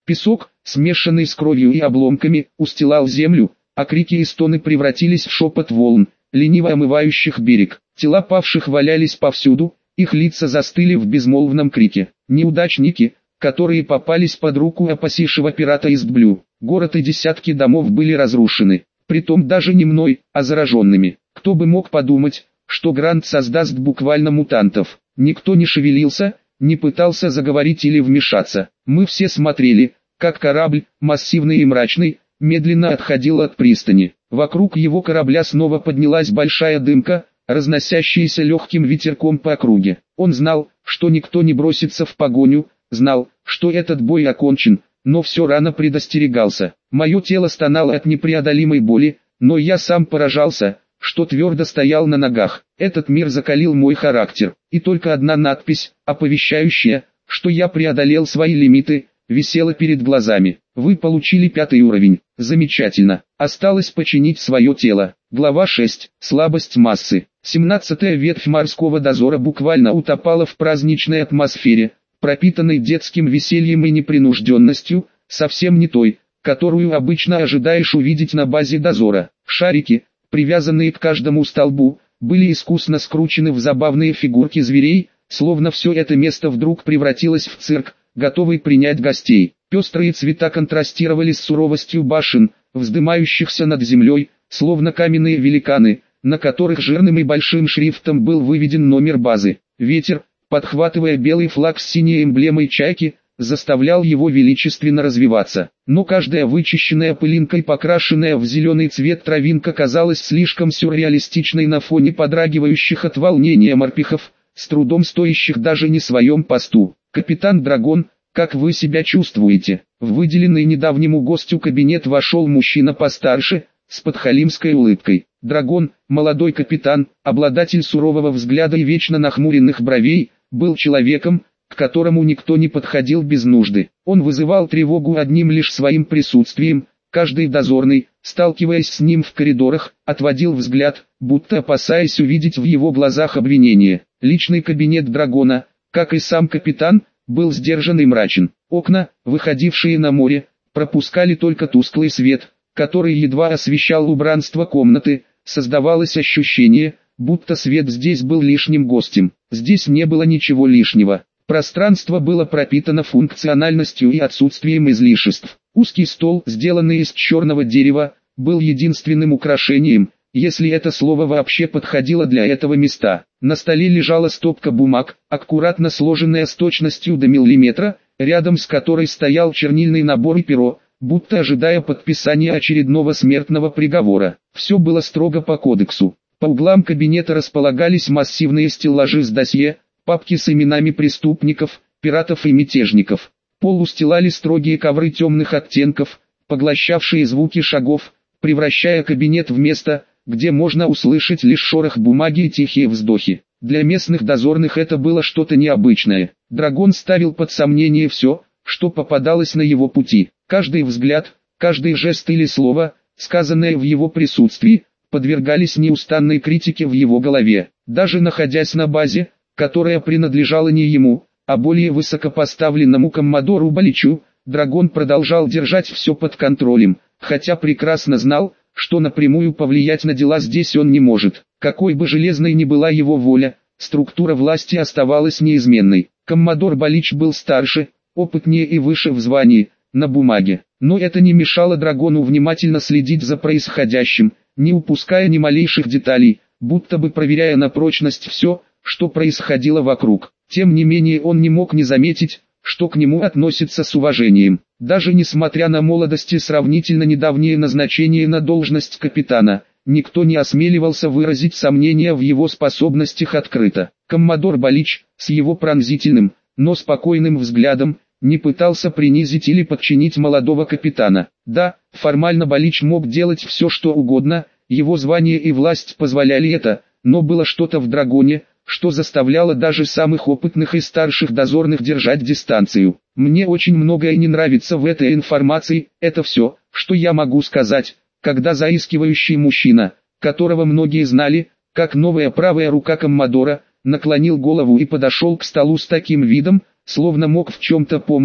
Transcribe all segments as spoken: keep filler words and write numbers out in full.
Песок, смешанный с кровью и обломками, устилал землю, а крики и стоны превратились в шепот волн, лениво омывающих берег. Тела павших валялись повсюду, их лица застыли в безмолвном крике. Неудачники, которые попались под руку опасившего пирата Истблю. Город и десятки домов были разрушены, притом даже не мной, а зараженными. Кто бы мог подумать, что Грант создаст буквально мутантов. Никто не шевелился, не пытался заговорить или вмешаться. Мы все смотрели, как корабль, массивный и мрачный, медленно отходил от пристани. Вокруг его корабля снова поднялась большая дымка, разносящаяся легким ветерком по округе. Он знал, что никто не бросится в погоню, знал, что этот бой окончен, но все рано предостерегался. Мое тело стонало от непреодолимой боли, но я сам поражался, что твердо стоял на ногах. Этот мир закалил мой характер, и только одна надпись, оповещающая, что я преодолел свои лимиты, висела перед глазами. Вы получили пятый уровень. Замечательно. Осталось починить свое тело. Глава шесть. Слабость массы. семнадцатая ветвь морского дозора буквально утопала в праздничной атмосфере, пропитанной детским весельем и непринужденностью, совсем не той, которую обычно ожидаешь увидеть на базе дозора. Шарики, привязанные к каждому столбу, были искусно скручены в забавные фигурки зверей, словно все это место вдруг превратилось в цирк, готовый принять гостей. Пестрые цвета контрастировали с суровостью башен, вздымающихся над землей, словно каменные великаны, на которых жирным и большим шрифтом был выведен номер базы. Ветер, подхватывая белый флаг с синей эмблемой чайки, заставлял его величественно развиваться. Но каждая вычищенная пылинкой покрашенная в зеленый цвет травинка казалась слишком сюрреалистичной на фоне подрагивающих от волнения морпехов, с трудом стоящих даже не своем посту. «Капитан Драгон, как вы себя чувствуете?» В выделенный недавнему гостю кабинет вошел мужчина постарше, с подхалимской улыбкой. Драгон, молодой капитан, обладатель сурового взгляда и вечно нахмуренных бровей, был человеком, к которому никто не подходил без нужды. Он вызывал тревогу одним лишь своим присутствием. Каждый дозорный, сталкиваясь с ним в коридорах, отводил взгляд, будто опасаясь увидеть в его глазах обвинение. Личный кабинет Драгона, как и сам капитан, был сдержан и мрачен. Окна, выходившие на море, пропускали только тусклый свет, который едва освещал убранство комнаты. Создавалось ощущение, будто свет здесь был лишним гостем. Здесь не было ничего лишнего. Пространство было пропитано функциональностью и отсутствием излишеств. Узкий стол, сделанный из черного дерева, был единственным украшением, если это слово вообще подходило для этого места. На столе лежала стопка бумаг, аккуратно сложенная с точностью до миллиметра, рядом с которой стоял чернильный набор и перо, будто ожидая подписания очередного смертного приговора. Все было строго по кодексу. По углам кабинета располагались массивные стеллажи с досье, папки с именами преступников, пиратов и мятежников. Пол устилали строгие ковры темных оттенков, поглощавшие звуки шагов, превращая кабинет в место, где можно услышать лишь шорох бумаги и тихие вздохи. Для местных дозорных это было что-то необычное. Драгон ставил под сомнение все, что попадалось на его пути. Каждый взгляд, каждый жест или слово, сказанное в его присутствии, подвергались неустанной критике в его голове. Даже находясь на базе, которая принадлежала не ему, а более высокопоставленному коммодору Баличу, Драгон продолжал держать все под контролем, хотя прекрасно знал, что напрямую повлиять на дела здесь он не может. Какой бы железной ни была его воля, структура власти оставалась неизменной. Коммодор Балич был старше, опытнее и выше в звании, на бумаге. Но это не мешало Драгону внимательно следить за происходящим, не упуская ни малейших деталей, будто бы проверяя на прочность все, что происходило вокруг. Тем не менее он не мог не заметить, что к нему относятся с уважением. Даже несмотря на молодость и сравнительно недавнее назначение на должность капитана, никто не осмеливался выразить сомнения в его способностях открыто. Коммодор Балич, с его пронзительным, но спокойным взглядом, не пытался принизить или подчинить молодого капитана. Да, формально Балич мог делать все что угодно, его звание и власть позволяли это, но было что-то в Драгоне, что заставляло даже самых опытных и старших дозорных держать дистанцию. Мне очень многое не нравится в этой информации, это все, что я могу сказать, когда заискивающий мужчина, которого многие знали, как новая правая рука коммодора, наклонил голову и подошел к столу с таким видом, словно мог в чем-то помочь.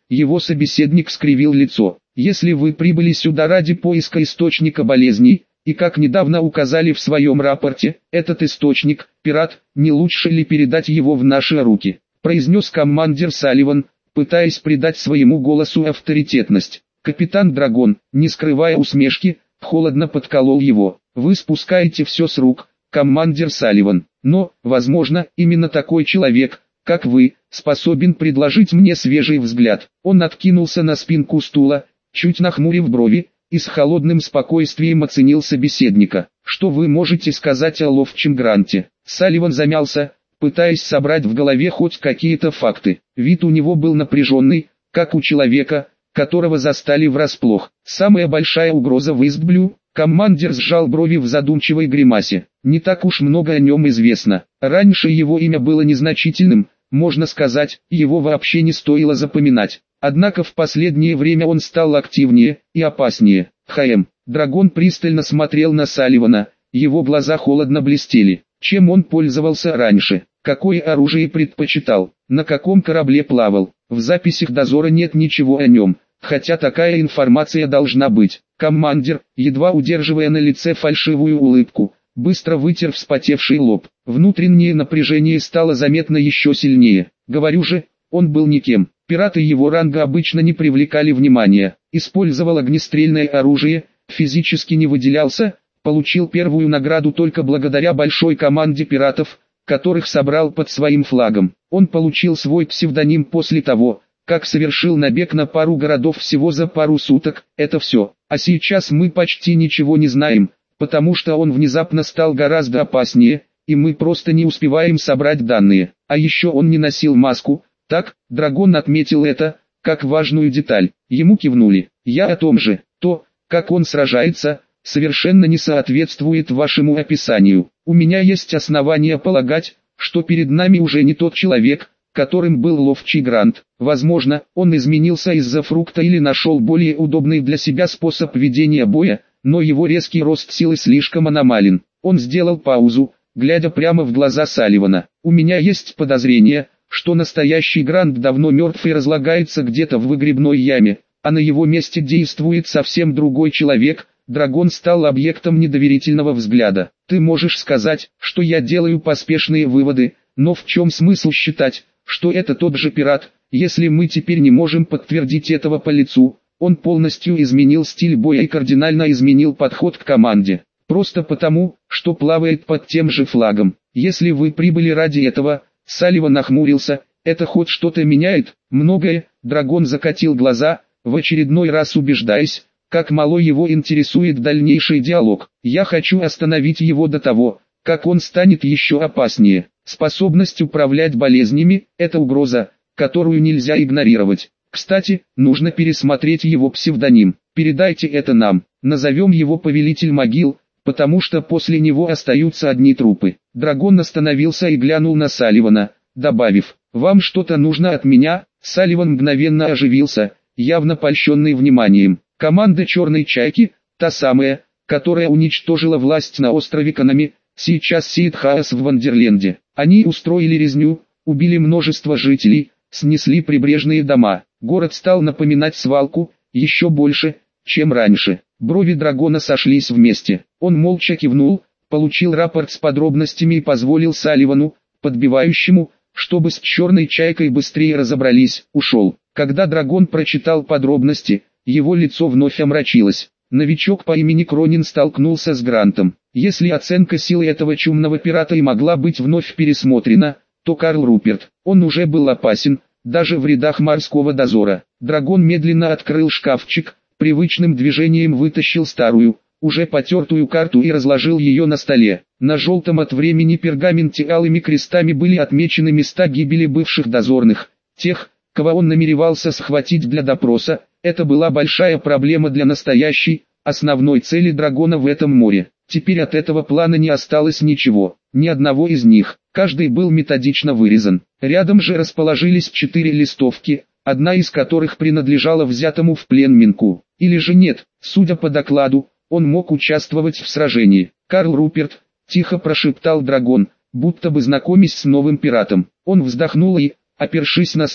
его собеседник скривил лицо. Если вы прибыли сюда ради поиска источника болезней, и как недавно указали в своем рапорте, этот источник, пират, не лучше ли передать его в наши руки, произнес командир Салливан, пытаясь придать своему голосу авторитетность. Капитан Драгон, не скрывая усмешки, холодно подколол его. Вы спускаете все с рук, командир Салливан, но, возможно, именно такой человек, как вы, способен предложить мне свежий взгляд. Он откинулся на спинку стула, чуть нахмурив брови, и с холодным спокойствием оценил собеседника. Что вы можете сказать о Ловчем Гранте? Салливан замялся, пытаясь собрать в голове хоть какие-то факты. Вид у него был напряженный, как у человека, которого застали врасплох. Самая большая угроза в Истблю. Командир сжал брови в задумчивой гримасе. Не так уж много о нем известно. Раньше его имя было незначительным, можно сказать, его вообще не стоило запоминать. Однако в последнее время он стал активнее и опаснее. Хм. Драгон пристально смотрел на Салливана, его глаза холодно блестели. Чем он пользовался раньше? Какое оружие предпочитал? На каком корабле плавал? В записях дозора нет ничего о нем, хотя такая информация должна быть. Командир, едва удерживая на лице фальшивую улыбку, быстро вытер вспотевший лоб. Внутреннее напряжение стало заметно еще сильнее. Говорю же, он был никем. Пираты его ранга обычно не привлекали внимания. Использовал огнестрельное оружие, физически не выделялся, получил первую награду только благодаря большой команде пиратов, которых собрал под своим флагом. Он получил свой псевдоним после того, как совершил набег на пару городов всего за пару суток. Это все. А сейчас мы почти ничего не знаем, потому что он внезапно стал гораздо опаснее, и мы просто не успеваем собрать данные. А еще он не носил маску. Так, Драгон отметил это, как важную деталь. Ему кивнули. Я о том же. То, как он сражается, совершенно не соответствует вашему описанию. У меня есть основания полагать, что перед нами уже не тот человек, которым был Ловчий Грант. Возможно, он изменился из-за фрукта или нашел более удобный для себя способ ведения боя, но его резкий рост силы слишком аномален. Он сделал паузу, глядя прямо в глаза Салливана. У меня есть подозрение, что настоящий Грант давно мертв и разлагается где-то в выгребной яме, а на его месте действует совсем другой человек. Драгон стал объектом недоверительного взгляда. Ты можешь сказать, что я делаю поспешные выводы, но в чем смысл считать, что это тот же пират, если мы теперь не можем подтвердить этого по лицу? Он полностью изменил стиль боя и кардинально изменил подход к команде. Просто потому, что плавает под тем же флагом. Если вы прибыли ради этого, Салливан нахмурился, это хоть что-то меняет? Многое. Драгон закатил глаза, в очередной раз убеждаясь, как мало его интересует дальнейший диалог. Я хочу остановить его до того, как он станет еще опаснее. Способность управлять болезнями – это угроза, которую нельзя игнорировать. Кстати, нужно пересмотреть его псевдоним. Передайте это нам. Назовем его Повелитель Могил, потому что после него остаются одни трупы. Драгон остановился и глянул на Салливана, добавив: «Вам что-то нужно от меня?» Салливан мгновенно оживился, явно польщенный вниманием. Команда Черной Чайки, та самая, которая уничтожила власть на острове Канами, сейчас сеет хаос в Вандерленде. Они устроили резню, убили множество жителей, снесли прибрежные дома. Город стал напоминать свалку, еще больше, чем раньше. Брови Драгона сошлись вместе. Он молча кивнул, получил рапорт с подробностями и позволил Салливану, подбивающему, чтобы с Черной Чайкой быстрее разобрались, ушел. Когда Драгон прочитал подробности, его лицо вновь омрачилось. Новичок по имени Кронин столкнулся с Грантом. Если оценка силы этого чумного пирата и могла быть вновь пересмотрена, то Карл Руперт, он уже был опасен, даже в рядах морского дозора. Драгон медленно открыл шкафчик, привычным движением вытащил старую, уже потертую карту и разложил ее на столе. На желтом от времени пергаменте алыми крестами были отмечены места гибели бывших дозорных, тех, кого он намеревался схватить для допроса. Это была большая проблема для настоящей, основной цели Драгона в этом море. Теперь от этого плана не осталось ничего, ни одного из них, каждый был методично вырезан. Рядом же расположились четыре листовки, одна из которых принадлежала взятому в плен Минку. Или же нет, судя по докладу, он мог участвовать в сражении. «Карл Руперт», — тихо прошептал Драгон, будто бы знакомясь с новым пиратом. Он вздохнул и, опершись на стол,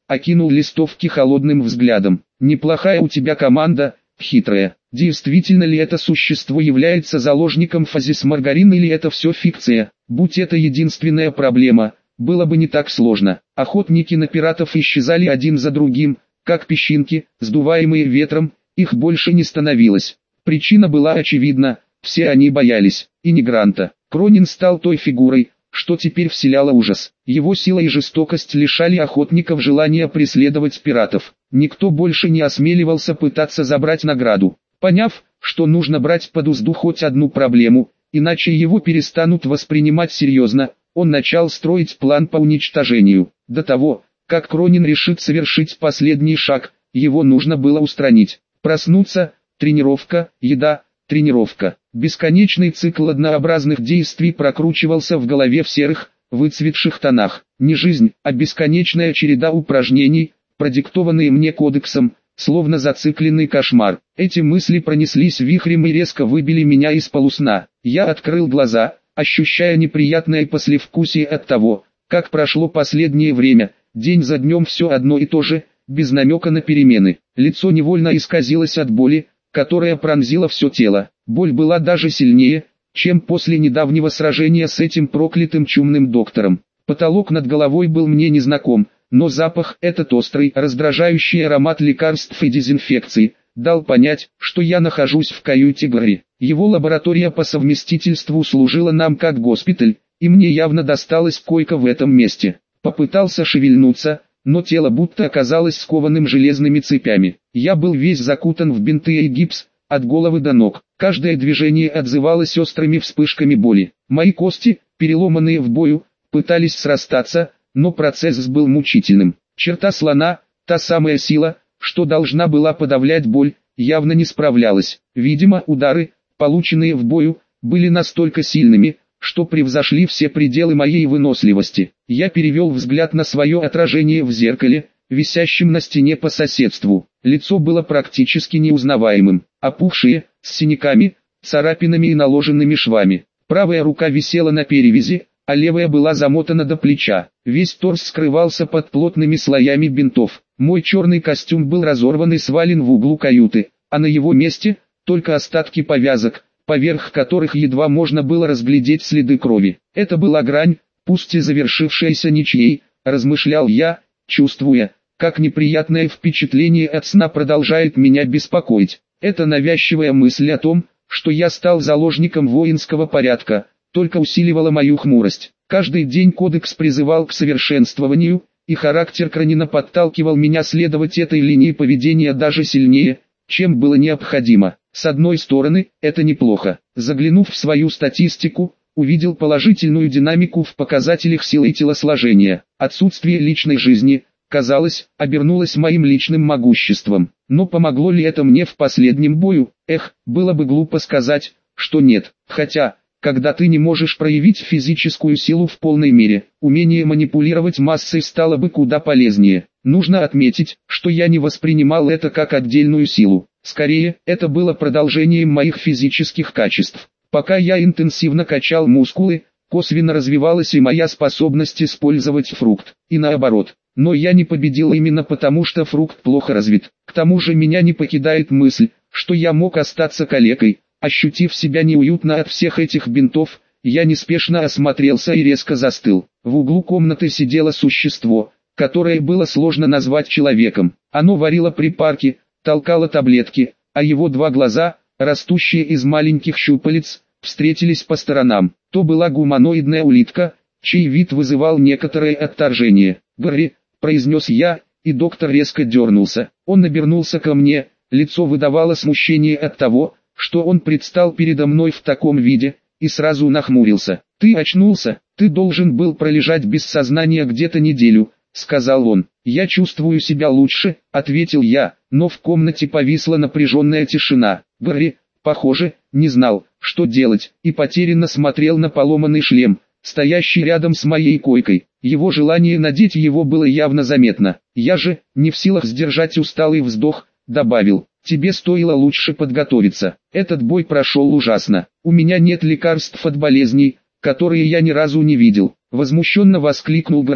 окинул листовки холодным взглядом. «Неплохая у тебя команда, хитрая. Действительно ли это существо является заложником фазисмаргарина или это все фикция? Будь это единственная проблема, было бы не так сложно». Охотники на пиратов исчезали один за другим, как песчинки, сдуваемые ветром, их больше не становилось. Причина была очевидна, все они боялись, и не Гранта. Кронин стал той фигурой, что теперь вселяло ужас. Его сила и жестокость лишали охотников желания преследовать пиратов. Никто больше не осмеливался пытаться забрать награду. Поняв, что нужно брать под узду хоть одну проблему, иначе его перестанут воспринимать серьезно, он начал строить план по уничтожению. До того, как Кронин решит совершить последний шаг, его нужно было устранить. Проснуться, тренировка, еда, тренировка. Бесконечный цикл однообразных действий прокручивался в голове в серых, выцветших тонах. Не жизнь, а бесконечная череда упражнений, продиктованные мне кодексом, словно зацикленный кошмар. Эти мысли пронеслись вихрем и резко выбили меня из полусна. Я открыл глаза, ощущая неприятное послевкусие от того, как прошло последнее время. День за днем все одно и то же, без намека на перемены. Лицо невольно исказилось от боли, которая пронзила все тело. Боль была даже сильнее, чем после недавнего сражения с этим проклятым чумным доктором. Потолок над головой был мне незнаком, но запах, этот острый, раздражающий аромат лекарств и дезинфекции, дал понять, что я нахожусь в каюте Гарри. Его лаборатория по совместительству служила нам как госпиталь, и мне явно досталась койка в этом месте. Попытался шевельнуться, но тело будто оказалось скованным железными цепями. Я был весь закутан в бинты и гипс, от головы до ног. Каждое движение отзывалось острыми вспышками боли. Мои кости, переломанные в бою, пытались срастаться, но процесс был мучительным. Черта слона, та самая сила, что должна была подавлять боль, явно не справлялась. Видимо, удары, полученные в бою, были настолько сильными, что превзошли все пределы моей выносливости. Я перевел взгляд на свое отражение в зеркале, висящем на стене по соседству. Лицо было практически неузнаваемым, опухшее, с синяками, царапинами и наложенными швами. Правая рука висела на перевязи, а левая была замотана до плеча. Весь торс скрывался под плотными слоями бинтов. Мой черный костюм был разорван и свален в углу каюты, а на его месте только остатки повязок, поверх которых едва можно было разглядеть следы крови. Это была грань, пусть и завершившаяся ничьей, размышлял я, чувствуя, как неприятное впечатление от сна продолжает меня беспокоить. Эта навязчивая мысль о том, что я стал заложником воинского порядка, только усиливала мою хмурость. Каждый день кодекс призывал к совершенствованию, и характер Кронина подталкивал меня следовать этой линии поведения даже сильнее, чем было необходимо. С одной стороны, это неплохо. Заглянув в свою статистику, увидел положительную динамику в показателях силы и телосложения. Отсутствие личной жизни, казалось, обернулось моим личным могуществом. Но помогло ли это мне в последнем бою? Эх, было бы глупо сказать, что нет. Хотя, когда ты не можешь проявить физическую силу в полной мере, умение манипулировать массой стало бы куда полезнее. Нужно отметить, что я не воспринимал это как отдельную силу. Скорее, это было продолжением моих физических качеств. Пока я интенсивно качал мускулы, косвенно развивалась и моя способность использовать фрукт, и наоборот. Но я не победил именно потому, что фрукт плохо развит. К тому же меня не покидает мысль, что я мог остаться калекой. Ощутив себя неуютно от всех этих бинтов, я неспешно осмотрелся и резко застыл. В углу комнаты сидело существо, которое было сложно назвать человеком. Оно варило припарки, толкало таблетки, а его два глаза, растущие из маленьких щупалец, встретились по сторонам. То была гуманоидная улитка, чей вид вызывал некоторое отторжение. «Гарри», — произнес я, и доктор резко дернулся. Он обернулся ко мне, лицо выдавало смущение от того, что он предстал передо мной в таком виде, и сразу нахмурился. «Ты очнулся, ты должен был пролежать без сознания где-то неделю», — сказал он. «Я чувствую себя лучше», — ответил я, но в комнате повисла напряженная тишина. Гарри, похоже, не знал, что делать, и потерянно смотрел на поломанный шлем, стоящий рядом с моей койкой. Его желание надеть его было явно заметно. Я же, не в силах сдержать усталый вздох, добавил: «Тебе стоило лучше подготовиться. Этот бой прошел ужасно. У меня нет лекарств от болезней, которые я ни разу не видел». Возмущенно воскликнул Гарри,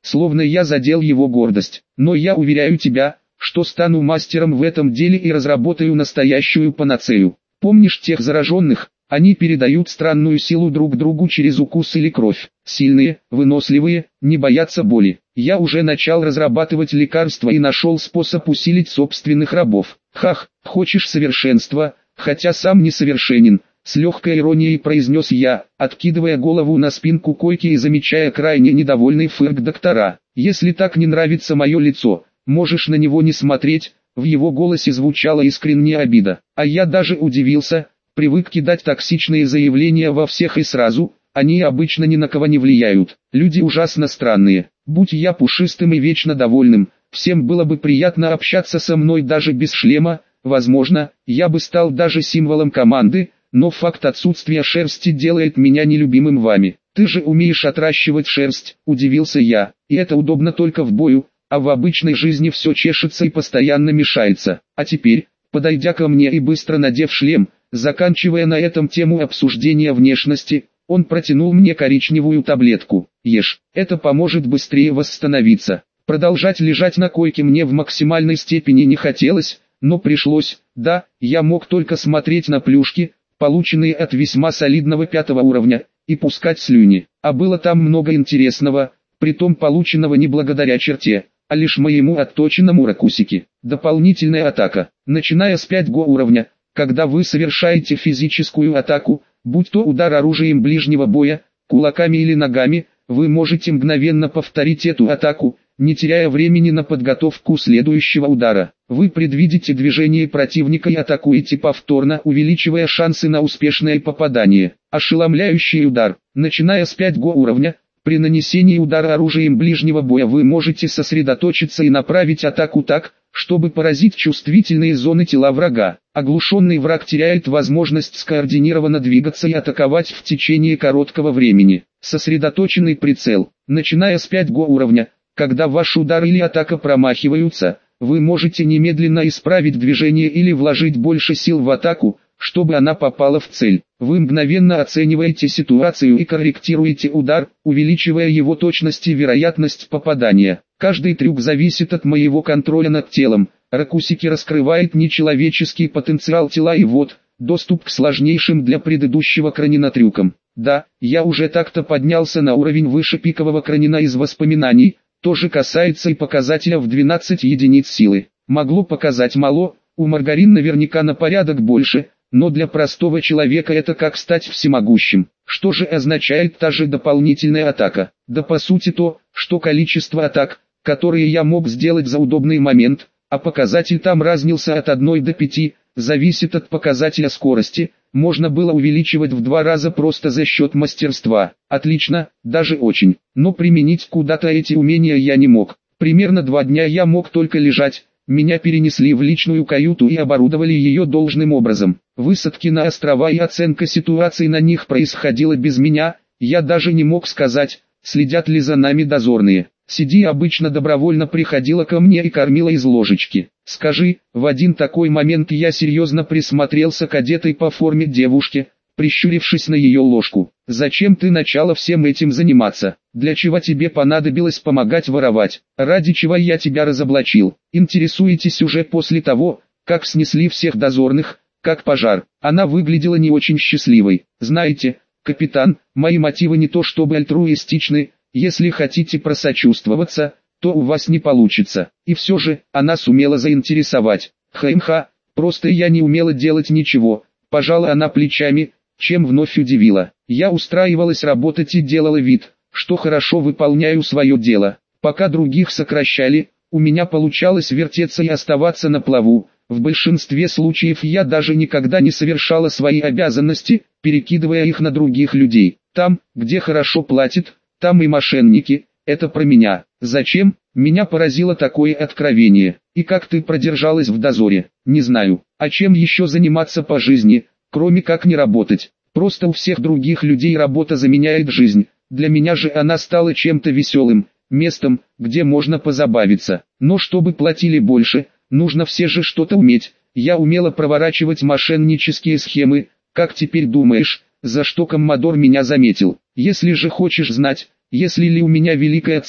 словно я задел его гордость. Но я уверяю тебя, что стану мастером в этом деле и разработаю настоящую панацею. Помнишь тех зараженных? Они передают странную силу друг другу через укус или кровь. Сильные, выносливые, не боятся боли. Я уже начал разрабатывать лекарства и нашел способ усилить собственных рабов. Хах, хочешь совершенства, хотя сам несовершенен, с легкой иронией произнес я, откидывая голову на спинку койки и замечая крайне недовольный фырк доктора. Если так не нравится мое лицо, можешь на него не смотреть. В его голосе звучала искренняя обида. А я даже удивился. Привык кидать токсичные заявления во всех и сразу, они обычно ни на кого не влияют. Люди ужасно странные. Будь я пушистым и вечно довольным, всем было бы приятно общаться со мной даже без шлема. Возможно, я бы стал даже символом команды, но факт отсутствия шерсти делает меня нелюбимым вами. Ты же умеешь отращивать шерсть, удивился я, и это удобно только в бою, а в обычной жизни все чешется и постоянно мешается. А теперь, подойдя ко мне и быстро надев шлем, заканчивая на этом тему обсуждения внешности, он протянул мне коричневую таблетку. Ешь, это поможет быстрее восстановиться. Продолжать лежать на койке мне в максимальной степени не хотелось, но пришлось. Да, я мог только смотреть на плюшки, полученные от весьма солидного пятого уровня, и пускать слюни. А было там много интересного, притом полученного не благодаря черте, а лишь моему отточенному ракусике. Дополнительная атака. Начиная с пятого уровня, когда вы совершаете физическую атаку, будь то удар оружием ближнего боя, кулаками или ногами, вы можете мгновенно повторить эту атаку, не теряя времени на подготовку следующего удара. Вы предвидите движение противника и атакуете повторно, увеличивая шансы на успешное попадание. Ошеломляющий удар. Начиная с пятого уровня, при нанесении удара оружием ближнего боя вы можете сосредоточиться и направить атаку так, чтобы поразить чувствительные зоны тела врага. Оглушенный враг теряет возможность скоординированно двигаться и атаковать в течение короткого времени. Сосредоточенный прицел. Начиная с пятого уровня, когда ваш удар или атака промахиваются, вы можете немедленно исправить движение или вложить больше сил в атаку, чтобы она попала в цель. Вы мгновенно оцениваете ситуацию и корректируете удар, увеличивая его точность и вероятность попадания. Каждый трюк зависит от моего контроля над телом. Ракусики раскрывает нечеловеческий потенциал тела и вот, доступ к сложнейшим для предыдущего кранина трюкам. Да, я уже так-то поднялся на уровень выше пикового кранина из воспоминаний, тоже касается и показателя в двенадцать единиц силы. Могло показать мало, у Маргарин наверняка на порядок больше, но для простого человека это как стать всемогущим. Что же означает та же дополнительная атака? Да по сути то, что количество атак, которые я мог сделать за удобный момент, а показатель там разнился от одной до пяти, зависит от показателя скорости, можно было увеличивать в два раза просто за счет мастерства. Отлично, даже очень. Но применить куда-то эти умения я не мог. Примерно два дня я мог только лежать. Меня перенесли в личную каюту и оборудовали ее должным образом. Высадки на острова и оценка ситуации на них происходила без меня, я даже не мог сказать, следят ли за нами дозорные. Сиди обычно добровольно приходила ко мне и кормила из ложечки. Скажи, в один такой момент я серьезно присмотрелся к одетой по форме девушке, прищурившись на ее ложку. Зачем ты начала всем этим заниматься? Для чего тебе понадобилось помогать воровать? Ради чего я тебя разоблачил? Интересуетесь уже после того, как снесли всех дозорных, как пожар. Она выглядела не очень счастливой. Знаете, капитан, мои мотивы не то чтобы альтруистичны, если хотите просочувствоваться, то у вас не получится. И все же, она сумела заинтересовать. Хм-ха, просто я не умела делать ничего. Пожала она плечами, чем вновь удивила. Я устраивалась работать и делала вид, что хорошо выполняю свое дело. Пока других сокращали, у меня получалось вертеться и оставаться на плаву. В большинстве случаев я даже никогда не совершала свои обязанности, перекидывая их на других людей. Там, где хорошо платят, там и мошенники. Это про меня. Зачем? Меня поразило такое откровение. И как ты продержалась в дозоре? Не знаю. А чем еще заниматься по жизни, кроме как не работать? Просто у всех других людей работа заменяет жизнь. Для меня же она стала чем-то веселым, местом, где можно позабавиться. Но чтобы платили больше, нужно все же что-то уметь. Я умела проворачивать мошеннические схемы. Как теперь думаешь, за что Коммодор меня заметил? Если же хочешь знать, если ли у меня великая цель,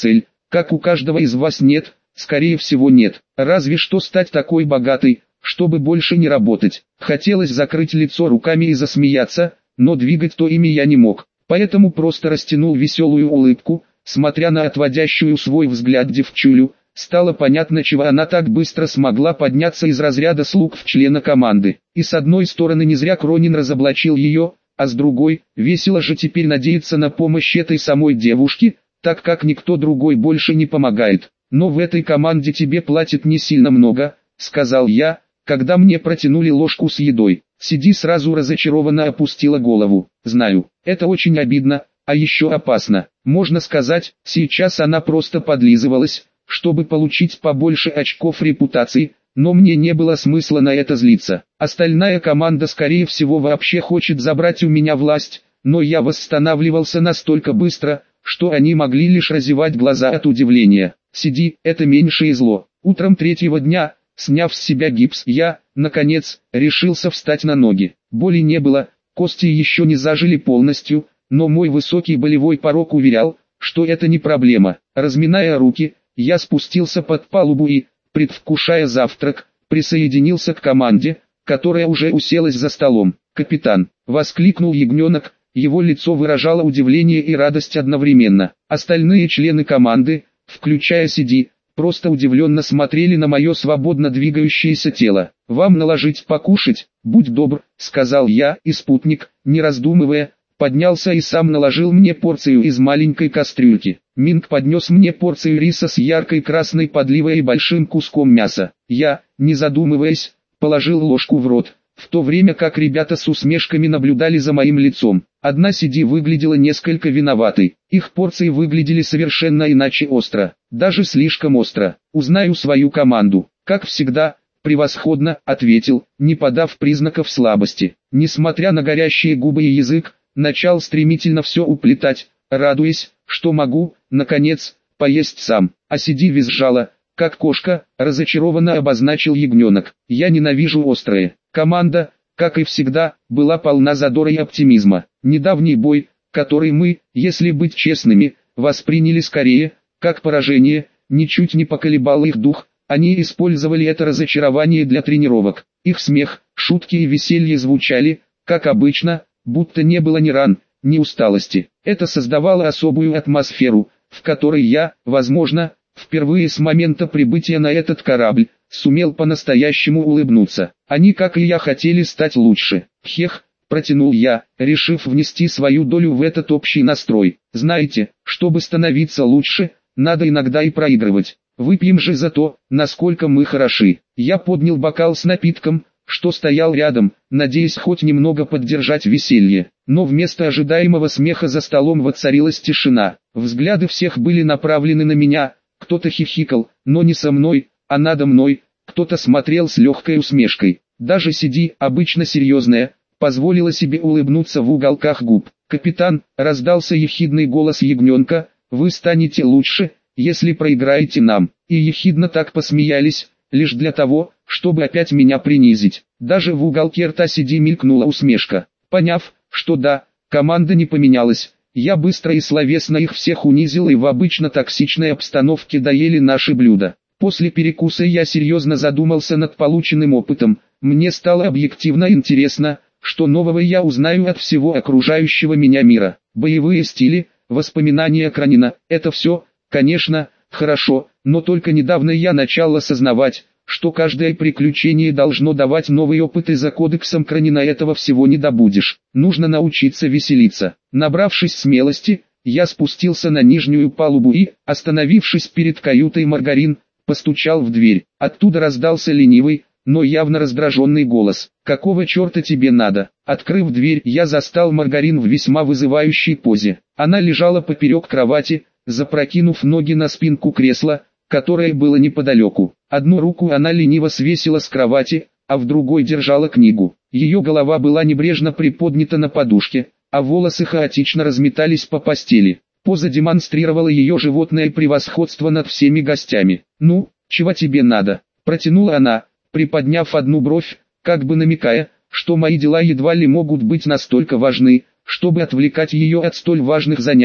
как у каждого из вас нет, скорее всего нет. Разве что стать такой богатой, чтобы больше не работать. Хотелось закрыть лицо руками и засмеяться, но двигать то ими я не мог. Поэтому просто растянул веселую улыбку, смотря на отводящую свой взгляд девчулю. Стало понятно, чего она так быстро смогла подняться из разряда слуг в члена команды. И с одной стороны не зря Кронин разоблачил ее, а с другой, весело же теперь надеяться на помощь этой самой девушки, так как никто другой больше не помогает. Но в этой команде тебе платят не сильно много, сказал я, когда мне протянули ложку с едой. Сиди сразу разочарованно опустила голову. Знаю, это очень обидно, а еще опасно. Можно сказать, сейчас она просто подлизывалась, чтобы получить побольше очков репутации, но мне не было смысла на это злиться. Остальная команда скорее всего вообще хочет забрать у меня власть, но я восстанавливался настолько быстро, что они могли лишь разевать глаза от удивления. Сиди, это меньшее зло. Утром третьего дня, сняв с себя гипс, я, наконец, решился встать на ноги. Боли не было, кости еще не зажили полностью, но мой высокий болевой порог уверял, что это не проблема. Разминая руки, я спустился под палубу и, предвкушая завтрак, присоединился к команде, которая уже уселась за столом. «Капитан!» — воскликнул ягненок, его лицо выражало удивление и радость одновременно. Остальные члены команды, включая Сиди, просто удивленно смотрели на мое свободно двигающееся тело. «Вам наложить покушать, будь добр», — сказал я, и спутник, не раздумывая, поднялся и сам наложил мне порцию из маленькой кастрюльки. Минг поднес мне порцию риса с яркой красной подливой и большим куском мяса. Я, не задумываясь, положил ложку в рот, в то время как ребята с усмешками наблюдали за моим лицом. Одна Сиди выглядела несколько виноватой, их порции выглядели совершенно иначе остро, даже слишком остро. «Узнаю свою команду, как всегда». «Превосходно», — ответил, не подав признаков слабости. Несмотря на горящие губы и язык, начал стремительно все уплетать, радуясь, что могу, наконец, поесть сам. А Сиди визжала, как кошка, разочарованно обозначил ягненок. «Я ненавижу острое». Команда, как и всегда, была полна задора и оптимизма. Недавний бой, который мы, если быть честными, восприняли скорее, как поражение, ничуть не поколебал их дух. Они использовали это разочарование для тренировок. Их смех, шутки и веселье звучали, как обычно, будто не было ни ран, ни усталости. Это создавало особую атмосферу, в которой я, возможно, впервые с момента прибытия на этот корабль, сумел по-настоящему улыбнуться. Они, как и я, хотели стать лучше. «Хех», — протянул я, решив внести свою долю в этот общий настрой. «Знаете, чтобы становиться лучше, надо иногда и проигрывать. Выпьем же за то, насколько мы хороши». Я поднял бокал с напитком, что стоял рядом, надеясь хоть немного поддержать веселье. Но вместо ожидаемого смеха за столом воцарилась тишина. Взгляды всех были направлены на меня, кто-то хихикал, но не со мной, а надо мной, кто-то смотрел с легкой усмешкой. Даже Сиди, обычно серьезная, позволила себе улыбнуться в уголках губ. «Капитан», — раздался ехидный голос ягненка, — «вы станете лучше, если проиграете нам». И ехидно так посмеялись, лишь для того, чтобы опять меня принизить. Даже в уголке рта Сиди мелькнула усмешка. Поняв, что да, команда не поменялась, я быстро и словесно их всех унизил и в обычно токсичной обстановке доели наши блюда. После перекуса я серьезно задумался над полученным опытом. Мне стало объективно интересно, что нового я узнаю от всего окружающего меня мира. Боевые стили, воспоминания Кронина — это все, конечно, хорошо, но только недавно я начал осознавать, что каждое приключение должно давать новый опыт, и за кодексом Кронина этого всего не добудешь. Нужно научиться веселиться. Набравшись смелости, я спустился на нижнюю палубу и, остановившись перед каютой Маргарин, постучал в дверь. Оттуда раздался ленивый, но явно раздраженный голос. «Какого черта тебе надо?» Открыв дверь, я застал Маргарин в весьма вызывающей позе. Она лежала поперек кровати, запрокинув ноги на спинку кресла, которое было неподалеку. Одну руку она лениво свесила с кровати, а в другой держала книгу. Ее голова была небрежно приподнята на подушке, а волосы хаотично разметались по постели. Поза демонстрировала ее животное превосходство над всеми гостями. «Ну, чего тебе надо?» – протянула она, приподняв одну бровь, как бы намекая, что мои дела едва ли могут быть настолько важны, чтобы отвлекать ее от столь важных занятий.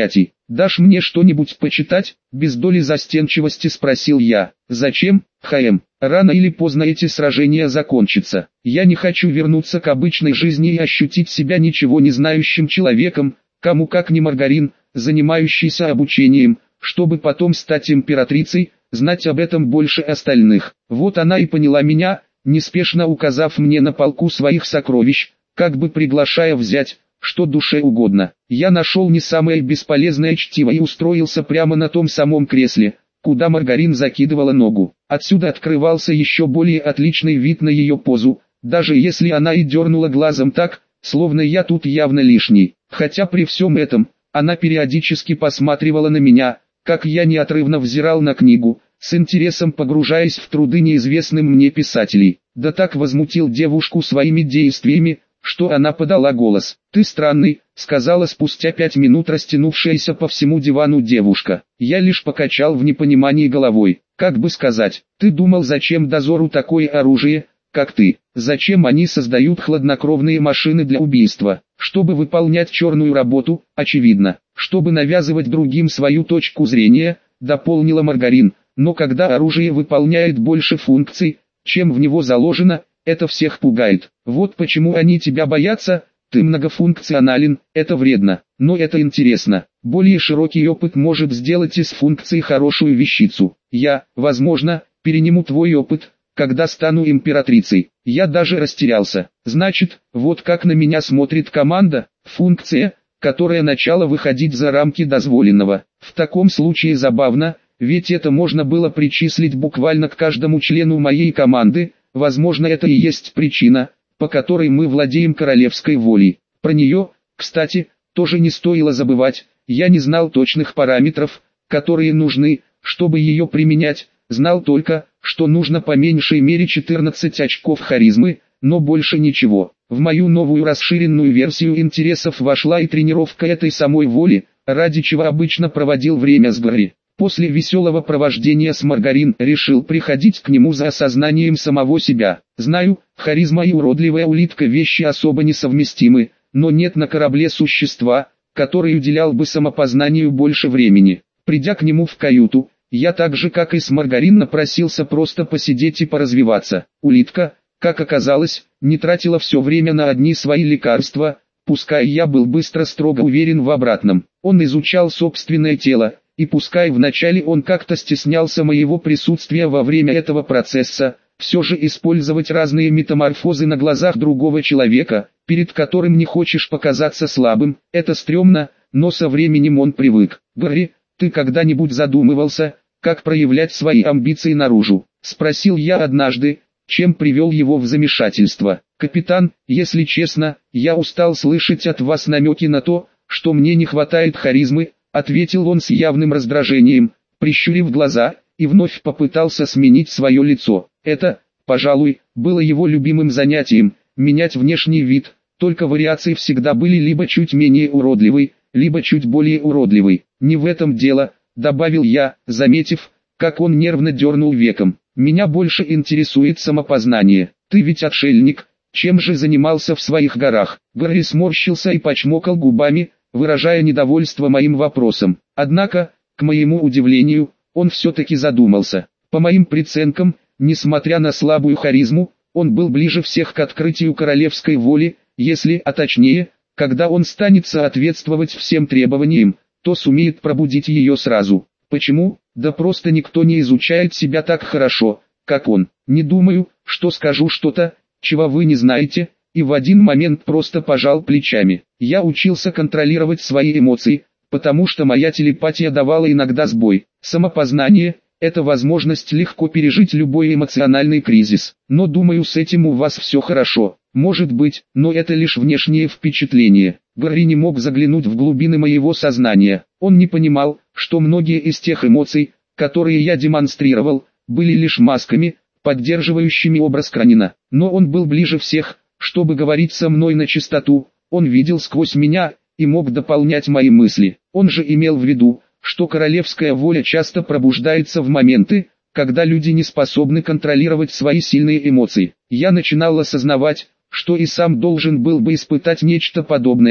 «Дашь мне что-нибудь почитать?» — без доли застенчивости спросил я. «Зачем, ХМ? Рано или поздно эти сражения закончатся. Я не хочу вернуться к обычной жизни и ощутить себя ничего не знающим человеком, кому как не Маргарин, занимающийся обучением, чтобы потом стать императрицей, знать об этом больше остальных». Вот она и поняла меня, неспешно указав мне на полку своих сокровищ, как бы приглашая взять, что душе угодно. Я нашел не самое бесполезное чтиво и устроился прямо на том самом кресле, куда Маргарин закидывала ногу. Отсюда открывался еще более отличный вид на ее позу, даже если она и дернула глазом так, словно я тут явно лишний. Хотя при всем этом, она периодически посматривала на меня, как я неотрывно взирал на книгу, с интересом погружаясь в труды неизвестных мне писателей. Да так возмутил девушку своими действиями, что она подала голос. «Ты странный», — сказала спустя пять минут растянувшаяся по всему дивану девушка. Я лишь покачал в непонимании головой. Как бы сказать, ты думал, зачем дозору такое оружие, как ты? Зачем они создают хладнокровные машины для убийства? Чтобы выполнять черную работу, очевидно. Чтобы навязывать другим свою точку зрения, дополнила Маргарин. Но когда оружие выполняет больше функций, чем в него заложено, это всех пугает. Вот почему они тебя боятся. Ты многофункционален, это вредно, но это интересно. Более широкий опыт может сделать из функции хорошую вещицу. Я, возможно, перениму твой опыт, когда стану императрицей. Я даже растерялся. Значит, вот как на меня смотрит команда, функция, которая начала выходить за рамки дозволенного. В таком случае забавно, ведь это можно было причислить буквально к каждому члену моей команды. Возможно, это и есть причина, по которой мы владеем королевской волей. Про нее, кстати, тоже не стоило забывать. Я не знал точных параметров, которые нужны, чтобы ее применять. Знал только, что нужно по меньшей мере четырнадцать очков харизмы, но больше ничего. В мою новую расширенную версию интересов вошла и тренировка этой самой воли, ради чего обычно проводил время с Гарри. После веселого провождения с Маргарин решил приходить к нему за осознанием самого себя. Знаю, харизма и уродливая улитка вещи особо несовместимы, но нет на корабле существа, который уделял бы самопознанию больше времени. Придя к нему в каюту, я так же как и с Маргарин напросился просто посидеть и поразвиваться. Улитка, как оказалось, не тратила все время на одни свои лекарства, пускай я был быстро строго уверен в обратном. Он изучал собственное тело. И пускай вначале он как-то стеснялся моего присутствия во время этого процесса, все же использовать разные метаморфозы на глазах другого человека, перед которым не хочешь показаться слабым, это стрёмно, но со временем он привык. «Гарри, ты когда-нибудь задумывался, как проявлять свои амбиции наружу?» — спросил я однажды, чем привел его в замешательство. «Капитан, если честно, я устал слышать от вас намеки на то, что мне не хватает харизмы», — ответил он с явным раздражением, прищурив глаза, и вновь попытался сменить свое лицо. Это, пожалуй, было его любимым занятием, менять внешний вид, только вариации всегда были либо чуть менее уродливой, либо чуть более уродливой. «Не в этом дело», — добавил я, заметив, как он нервно дернул веком. «Меня больше интересует самопознание. Ты ведь отшельник, чем же занимался в своих горах?» Гарри сморщился и почмокал губами, выражая недовольство моим вопросом. Однако, к моему удивлению, он все-таки задумался. По моим приценкам, несмотря на слабую харизму, он был ближе всех к открытию королевской воли, если, а точнее, когда он станет соответствовать всем требованиям, то сумеет пробудить ее сразу. Почему? Да просто никто не изучает себя так хорошо, как он. Не думаю, что скажу что-то, чего вы не знаете, и в один момент просто пожал плечами. Я учился контролировать свои эмоции, потому что моя телепатия давала иногда сбой. Самопознание – это возможность легко пережить любой эмоциональный кризис. Но думаю, с этим у вас все хорошо. Может быть, но это лишь внешнее впечатление. Гарри не мог заглянуть в глубины моего сознания. Он не понимал, что многие из тех эмоций, которые я демонстрировал, были лишь масками, поддерживающими образ Кранина. Но он был ближе всех, чтобы говорить со мной на чистоту. Он видел сквозь меня и мог дополнять мои мысли. Он же имел в виду, что королевская воля часто пробуждается в моменты, когда люди не способны контролировать свои сильные эмоции. Я начинал осознавать, что и сам должен был бы испытать нечто подобное,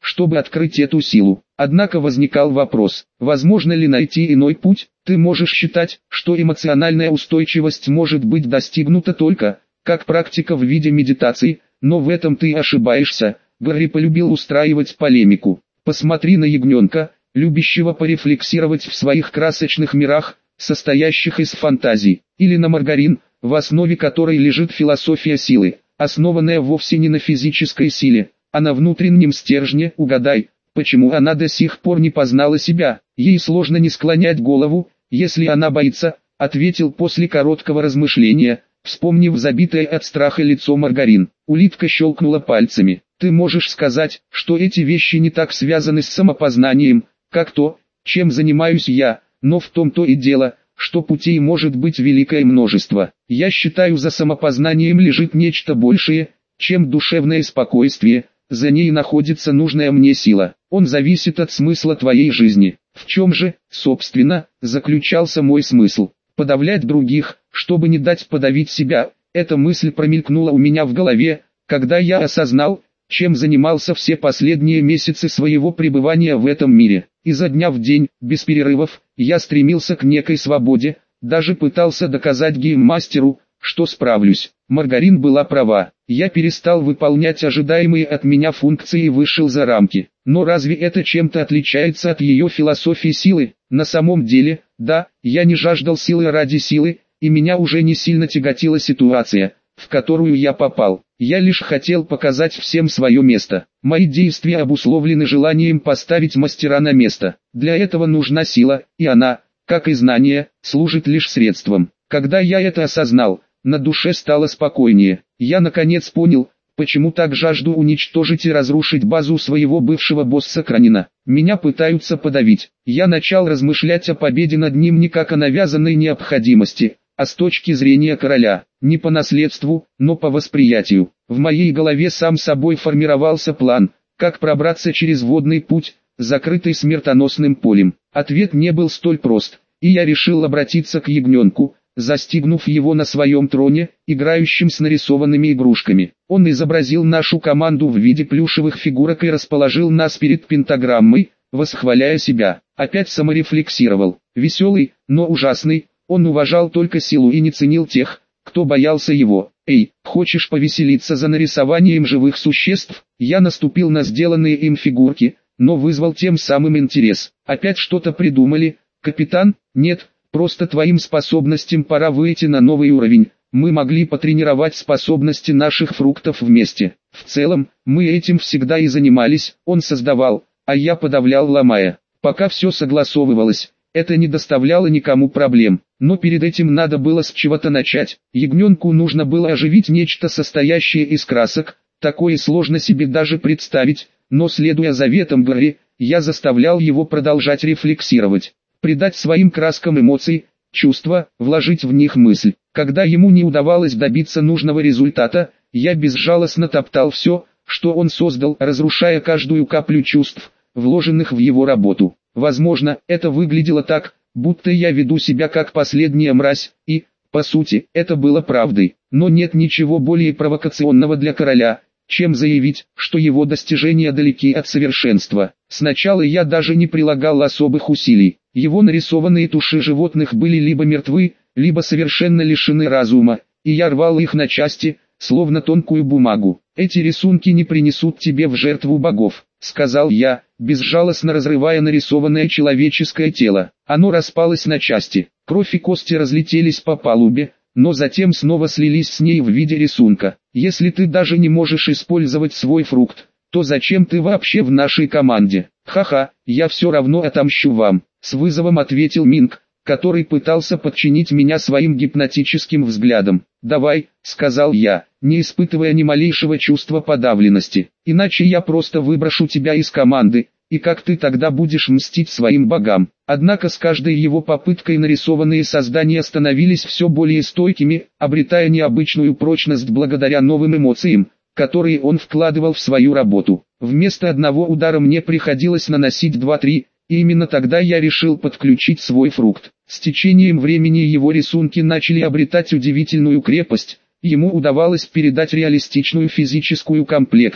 чтобы открыть эту силу. Однако возникал вопрос, возможно ли найти иной путь? Ты можешь считать, что эмоциональная устойчивость может быть достигнута только, как практика в виде медитации, но в этом ты ошибаешься. Гарри полюбил устраивать полемику. Посмотри на ягненка, любящего порефлексировать в своих красочных мирах, состоящих из фантазий, или на Маргарин, в основе которой лежит философия силы, основанная вовсе не на физической силе, а на внутреннем стержне. Угадай, почему она до сих пор не познала себя? Ей сложно не склонять голову, если она боится, ответил после короткого размышления, вспомнив забитое от страха лицо Маргарин. Улитка щелкнула пальцами. Ты можешь сказать, что эти вещи не так связаны с самопознанием, как то, чем занимаюсь я, но в том-то и дело, что путей может быть великое множество. Я считаю, за самопознанием лежит нечто большее, чем душевное спокойствие, за ней находится нужная мне сила. Он зависит от смысла твоей жизни. В чем же, собственно, заключался мой смысл? Подавлять других, чтобы не дать подавить себя. Эта мысль промелькнула у меня в голове, когда я осознал, чем занимался все последние месяцы своего пребывания в этом мире. Изо дня в день, без перерывов, я стремился к некой свободе, даже пытался доказать гейммастеру, что справлюсь. Маргарин была права. Я перестал выполнять ожидаемые от меня функции и вышел за рамки. Но разве это чем-то отличается от ее философии силы? На самом деле, да, я не жаждал силы ради силы, и меня уже не сильно тяготила ситуация, в которую я попал. Я лишь хотел показать всем свое место. Мои действия обусловлены желанием поставить мастера на место. Для этого нужна сила, и она, как и знание, служит лишь средством. Когда я это осознал, на душе стало спокойнее. Я наконец понял, почему так жажду уничтожить и разрушить базу своего бывшего босса Кранина. Меня пытаются подавить. Я начал размышлять о победе над ним не как о навязанной необходимости, а с точки зрения короля, не по наследству, но по восприятию. В моей голове сам собой формировался план, как пробраться через водный путь, закрытый смертоносным полем. Ответ не был столь прост, и я решил обратиться к ягненку, застигнув его на своем троне, играющим с нарисованными игрушками. Он изобразил нашу команду в виде плюшевых фигурок и расположил нас перед пентаграммой, восхваляя себя. Опять саморефлексировал. Веселый, но ужасный. Он уважал только силу и не ценил тех, кто боялся его. Эй, хочешь повеселиться за нарисованием живых существ? Я наступил на сделанные им фигурки, но вызвал тем самым интерес. Опять что-то придумали, капитан? Нет, просто твоим способностям пора выйти на новый уровень. Мы могли потренировать способности наших фруктов вместе. В целом, мы этим всегда и занимались. Он создавал, а я подавлял, ломая. Пока все согласовывалось, это не доставляло никому проблем. Но перед этим надо было с чего-то начать. Ягненку нужно было оживить нечто, состоящее из красок. Такое сложно себе даже представить, но следуя заветам Гарри, я заставлял его продолжать рефлексировать, придать своим краскам эмоции, чувства, вложить в них мысль. Когда ему не удавалось добиться нужного результата, я безжалостно топтал все, что он создал, разрушая каждую каплю чувств, вложенных в его работу. Возможно, это выглядело так, будто я веду себя как последняя мразь, и, по сути, это было правдой. Но нет ничего более провокационного для короля, чем заявить, что его достижения далеки от совершенства. Сначала я даже не прилагал особых усилий. Его нарисованные туши животных были либо мертвы, либо совершенно лишены разума, и я рвал их на части, словно тонкую бумагу. «Эти рисунки не принесут тебе в жертву богов», — сказал я, безжалостно разрывая нарисованное человеческое тело. Оно распалось на части, кровь и кости разлетелись по палубе, но затем снова слились с ней в виде рисунка. «Если ты даже не можешь использовать свой фрукт, то зачем ты вообще в нашей команде?» «Ха-ха, я все равно отомщу вам», — с вызовом ответил Минг, который пытался подчинить меня своим гипнотическим взглядом. «Давай», — сказал я, не испытывая ни малейшего чувства подавленности, «иначе я просто выброшу тебя из команды, и как ты тогда будешь мстить своим богам?» Однако с каждой его попыткой нарисованные создания становились все более стойкими, обретая необычную прочность благодаря новым эмоциям, которые он вкладывал в свою работу. Вместо одного удара мне приходилось наносить два-три, и именно тогда я решил подключить свой фрукт. С течением времени его рисунки начали обретать удивительную крепость, ему удавалось передать реалистичную физическую комплекцию.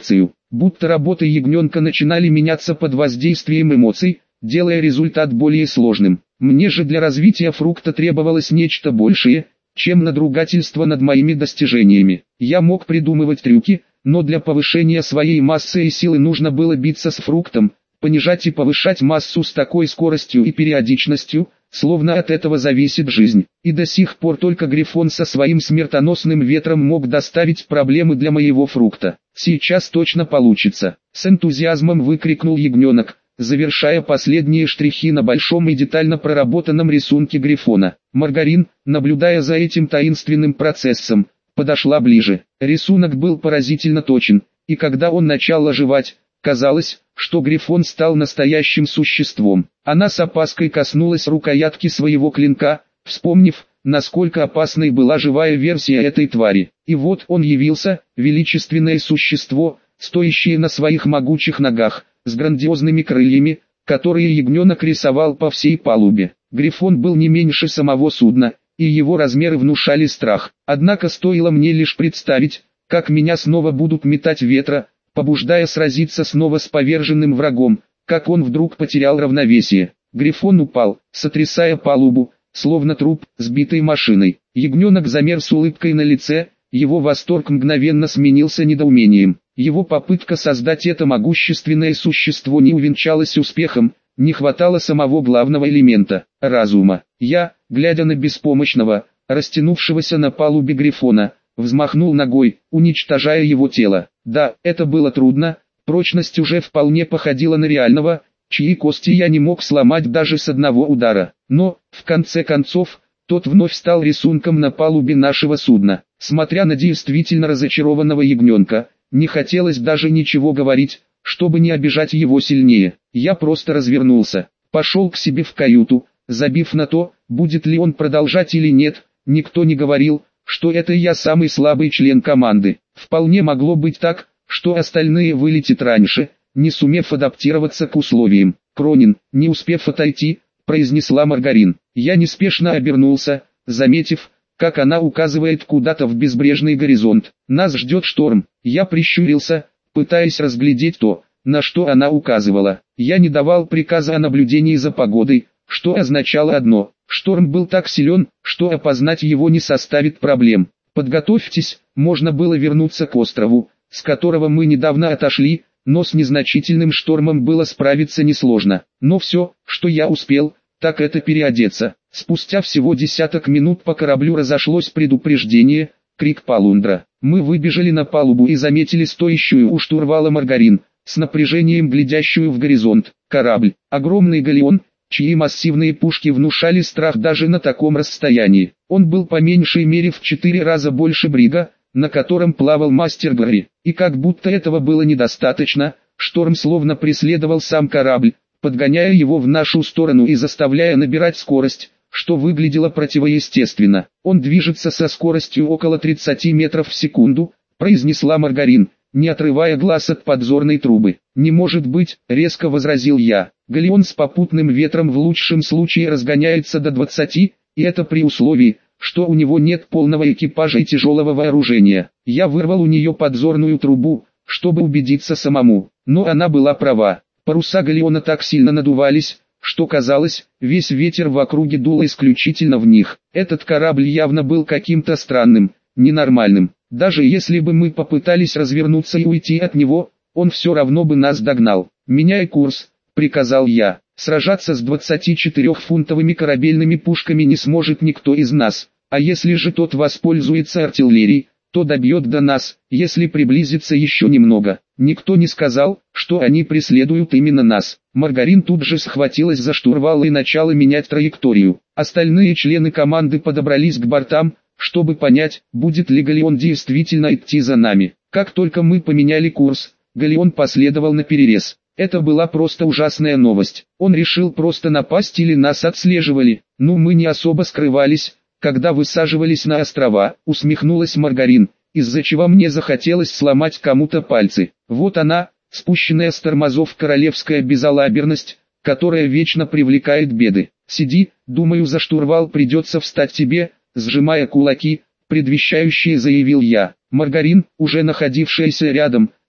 будто работы ягненка начинали меняться под воздействием эмоций, делая результат более сложным. Мне же для развития фрукта требовалось нечто большее, чем надругательство над моими достижениями. Я мог придумывать трюки, но для повышения своей массы и силы нужно было биться с фруктом, понижать и повышать массу с такой скоростью и периодичностью, словно от этого зависит жизнь. И до сих пор только Грифон со своим смертоносным ветром мог доставить проблемы для моего фрукта. Сейчас точно получится. С энтузиазмом выкрикнул ягненок, завершая последние штрихи на большом и детально проработанном рисунке Грифона. Маргарин, наблюдая за этим таинственным процессом, подошла ближе. Рисунок был поразительно точен, и когда он начал оживать, казалось, что Грифон стал настоящим существом. Она с опаской коснулась рукоятки своего клинка, вспомнив, насколько опасной была живая версия этой твари. И вот он явился, величественное существо, стоящее на своих могучих ногах, с грандиозными крыльями, которые ягненок рисовал по всей палубе. Грифон был не меньше самого судна, и его размеры внушали страх. Однако стоило мне лишь представить, как меня снова будут метать ветра, побуждая сразиться снова с поверженным врагом, как он вдруг потерял равновесие. Грифон упал, сотрясая палубу, словно труп, сбитой машиной. Ягненок замер с улыбкой на лице, его восторг мгновенно сменился недоумением. Его попытка создать это могущественное существо не увенчалась успехом, не хватало самого главного элемента – разума. Я, глядя на беспомощного, растянувшегося на палубе Грифона, взмахнул ногой, уничтожая его тело. Да, это было трудно, прочность уже вполне походила на реального, чьи кости я не мог сломать даже с одного удара. Но, в конце концов, тот вновь стал рисунком на палубе нашего судна. Смотря на действительно разочарованного ягненка, не хотелось даже ничего говорить, чтобы не обижать его сильнее. Я просто развернулся, пошел к себе в каюту, забив на то, будет ли он продолжать или нет. Никто не говорил, что это я самый слабый член команды. Вполне могло быть так, что остальные вылетят раньше, не сумев адаптироваться к условиям. «Кронин, не успев отойти», — произнесла Маргарин. Я неспешно обернулся, заметив, как она указывает куда-то в безбрежный горизонт. «Нас ждет шторм». Я прищурился, пытаясь разглядеть то, на что она указывала. Я не давал приказа о наблюдении за погодой, что означало одно: шторм был так силен, что опознать его не составит проблем. «Подготовьтесь», можно было вернуться к острову, с которого мы недавно отошли, но с незначительным штормом было справиться несложно. Но все, что я успел, так это переодеться. Спустя всего десяток минут по кораблю разошлось предупреждение, крик Полундра. Мы выбежали на палубу и заметили стоящую у штурвала Маргарин, с напряжением глядящую в горизонт. Корабль, огромный галеон, чьи массивные пушки внушали страх даже на таком расстоянии. Он был по меньшей мере в четыре раза больше брига, на котором плавал мастер Гарри. И как будто этого было недостаточно, шторм словно преследовал сам корабль, подгоняя его в нашу сторону и заставляя набирать скорость, что выглядело противоестественно. «Он движется со скоростью около тридцати метров в секунду», произнесла Маргарин, не отрывая глаз от подзорной трубы. «Не может быть», — резко возразил я. «Галеон с попутным ветром в лучшем случае разгоняется до двадцати, и это при условии, что у него нет полного экипажа и тяжелого вооружения». Я вырвал у нее подзорную трубу, чтобы убедиться самому, но она была права. Паруса галеона так сильно надувались, что казалось, весь ветер в округе дул исключительно в них. Этот корабль явно был каким-то странным, ненормальным. Даже если бы мы попытались развернуться и уйти от него, он все равно бы нас догнал. «Меняй курс», — приказал я. «Сражаться с двадцатичетырёхфунтовыми корабельными пушками не сможет никто из нас, а если же тот воспользуется артиллерией, то добьет до нас, если приблизится еще немного». Никто не сказал, что они преследуют именно нас. Маргарин тут же схватилась за штурвал и начала менять траекторию. Остальные члены команды подобрались к бортам, чтобы понять, будет ли галеон действительно идти за нами. Как только мы поменяли курс, галеон последовал наперерез. Это была просто ужасная новость. Он решил просто напасть или нас отслеживали. Ну, мы не особо скрывались, когда высаживались на острова, усмехнулась Маргарин, из-за чего мне захотелось сломать кому-то пальцы. Вот она, спущенная с тормозов королевская безалаберность, которая вечно привлекает беды. «Сиди, думаю, за штурвал придется встать тебе», сжимая кулаки, предвещающие, заявил я. Маргарин, уже находившаяся рядом,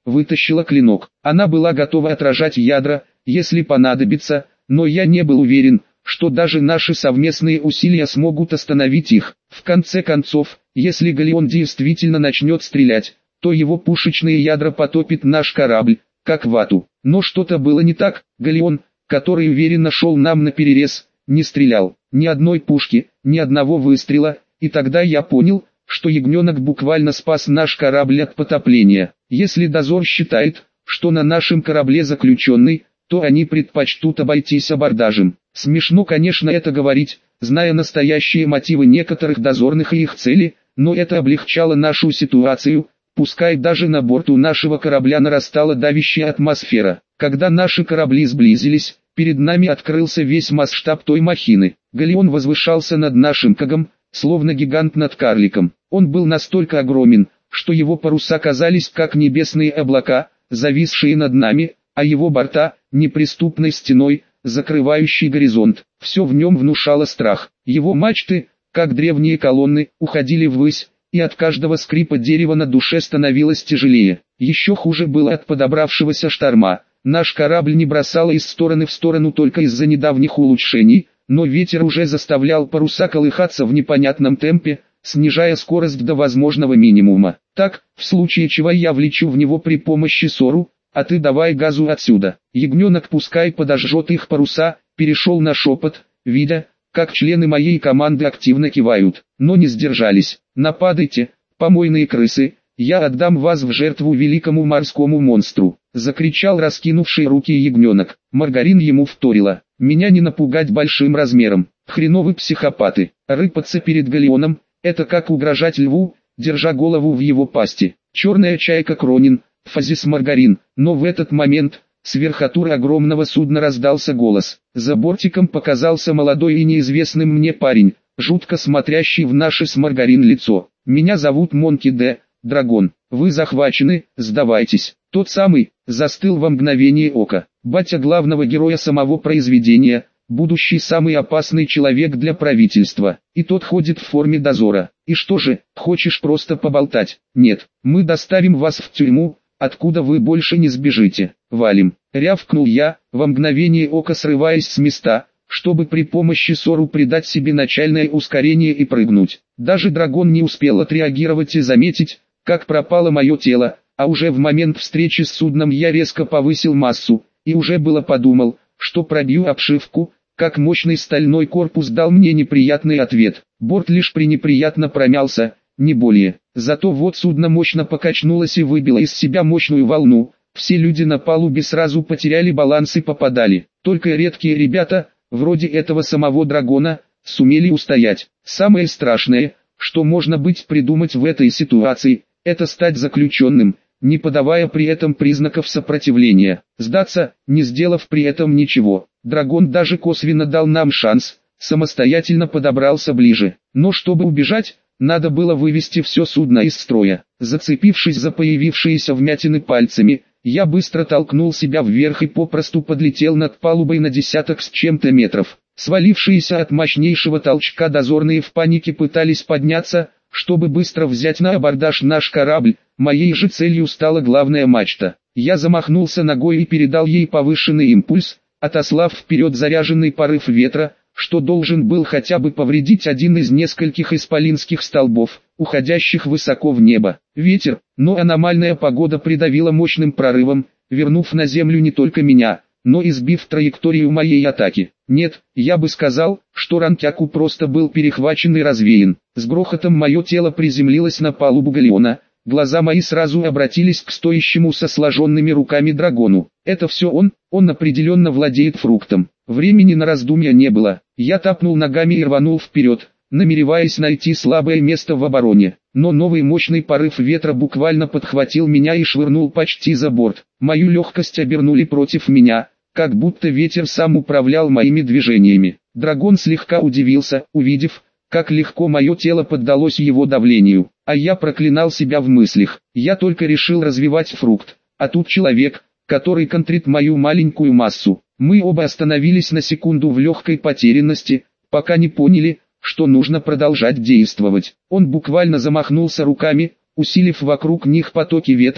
вытащила клинок. Она была готова отражать ядра, если понадобится, но я не был уверен, что даже наши совместные усилия смогут остановить их. В конце концов, если Галеон действительно начнет стрелять, то его пушечные ядра потопит наш корабль, как вату. Но что-то было не так. Галеон, который уверенно шел нам наперерез, не стрелял. Ни одной пушки, ни одного выстрела, и тогда я понял, что ягненок буквально спас наш корабль от потопления. Если дозор считает, что на нашем корабле заключенный, то они предпочтут обойтись абордажем. Смешно, конечно, это говорить, зная настоящие мотивы некоторых дозорных и их цели, но это облегчало нашу ситуацию, пускай даже на борту нашего корабля нарастала давящая атмосфера. Когда наши корабли сблизились, перед нами открылся весь масштаб той махины. Галеон возвышался над нашим кагом, словно гигант над карликом. Он был настолько огромен, что его паруса казались как небесные облака, зависшие над нами, а его борта – неприступной стеной, закрывающей горизонт. Все в нем внушало страх. Его мачты, как древние колонны, уходили ввысь, и от каждого скрипа дерева на душе становилось тяжелее. Еще хуже было от подобравшегося шторма. Наш корабль не бросало из стороны в сторону только из-за недавних улучшений, но ветер уже заставлял паруса колыхаться в непонятном темпе, снижая скорость до возможного минимума. Так, в случае чего я влечу в него при помощи сору, а ты давай газу отсюда. Ягненок пускай подожжет их паруса, перешел на шепот, видя, как члены моей команды активно кивают, но не сдержались. Нападайте, помойные крысы, я отдам вас в жертву великому морскому монстру, закричал раскинувший руки ягненок. Маргарин ему вторила. Меня не напугать большим размером, хреновы психопаты. Рыпаться перед Галеоном, это как угрожать льву, держа голову в его пасти. Черная чайка Кронин, Фазис Маргарин, но в этот момент, с верхотуры огромного судна раздался голос. За бортиком показался молодой и неизвестный мне парень, жутко смотрящий в наше с Маргарин лицо. Меня зовут Монки Д. Драгон. Вы захвачены, сдавайтесь. Тот самый, застыл во мгновение ока. Батя главного героя самого произведения, будущий самый опасный человек для правительства. И тот ходит в форме дозора. И что же, хочешь просто поболтать? Нет, мы доставим вас в тюрьму, откуда вы больше не сбежите. Валим. Рявкнул я, во мгновение ока срываясь с места, чтобы при помощи сору придать себе начальное ускорение и прыгнуть. Даже дракон не успел отреагировать и заметить, как пропало мое тело, а уже в момент встречи с судном я резко повысил массу, и уже было подумал, что пробью обшивку, как мощный стальной корпус дал мне неприятный ответ. Борт лишь пренеприятно промялся, не более. Зато вот судно мощно покачнулось и выбило из себя мощную волну. Все люди на палубе сразу потеряли баланс и попадали. Только редкие ребята, вроде этого самого дракона, сумели устоять. Самое страшное, что можно быть придумать в этой ситуации, это стать заключенным, не подавая при этом признаков сопротивления. Сдаться, не сделав при этом ничего. Дракон даже косвенно дал нам шанс, самостоятельно подобрался ближе. Но чтобы убежать, надо было вывести все судно из строя. Зацепившись за появившиеся вмятины пальцами, я быстро толкнул себя вверх и попросту подлетел над палубой на десяток с чем-то метров. Свалившиеся от мощнейшего толчка дозорные в панике пытались подняться, чтобы быстро взять на абордаж наш корабль. Моей же целью стала главная мачта. Я замахнулся ногой и передал ей повышенный импульс, отослав вперед заряженный порыв ветра, что должен был хотя бы повредить один из нескольких исполинских столбов, уходящих высоко в небо. Ветер, но аномальная погода придавила мощным прорывом, вернув на землю не только меня, но и сбив траекторию моей атаки. Нет, я бы сказал, что Рантяку просто был перехвачен и развеян. С грохотом мое тело приземлилось на палубу галеона. Глаза мои сразу обратились к стоящему со сложенными руками дракону. Это все он, он определенно владеет фруктом. Времени на раздумья не было. Я тапнул ногами и рванул вперед, намереваясь найти слабое место в обороне. Но новый мощный порыв ветра буквально подхватил меня и швырнул почти за борт. Мою легкость обернули против меня, как будто ветер сам управлял моими движениями. Дракон слегка удивился, увидев, как легко мое тело поддалось его давлению, а я проклинал себя в мыслях. Я только решил развивать фрукт, а тут человек, который контрит мою маленькую массу. Мы оба остановились на секунду в легкой потерянности, пока не поняли, что нужно продолжать действовать. Он буквально замахнулся руками, усилив вокруг них потоки ветра,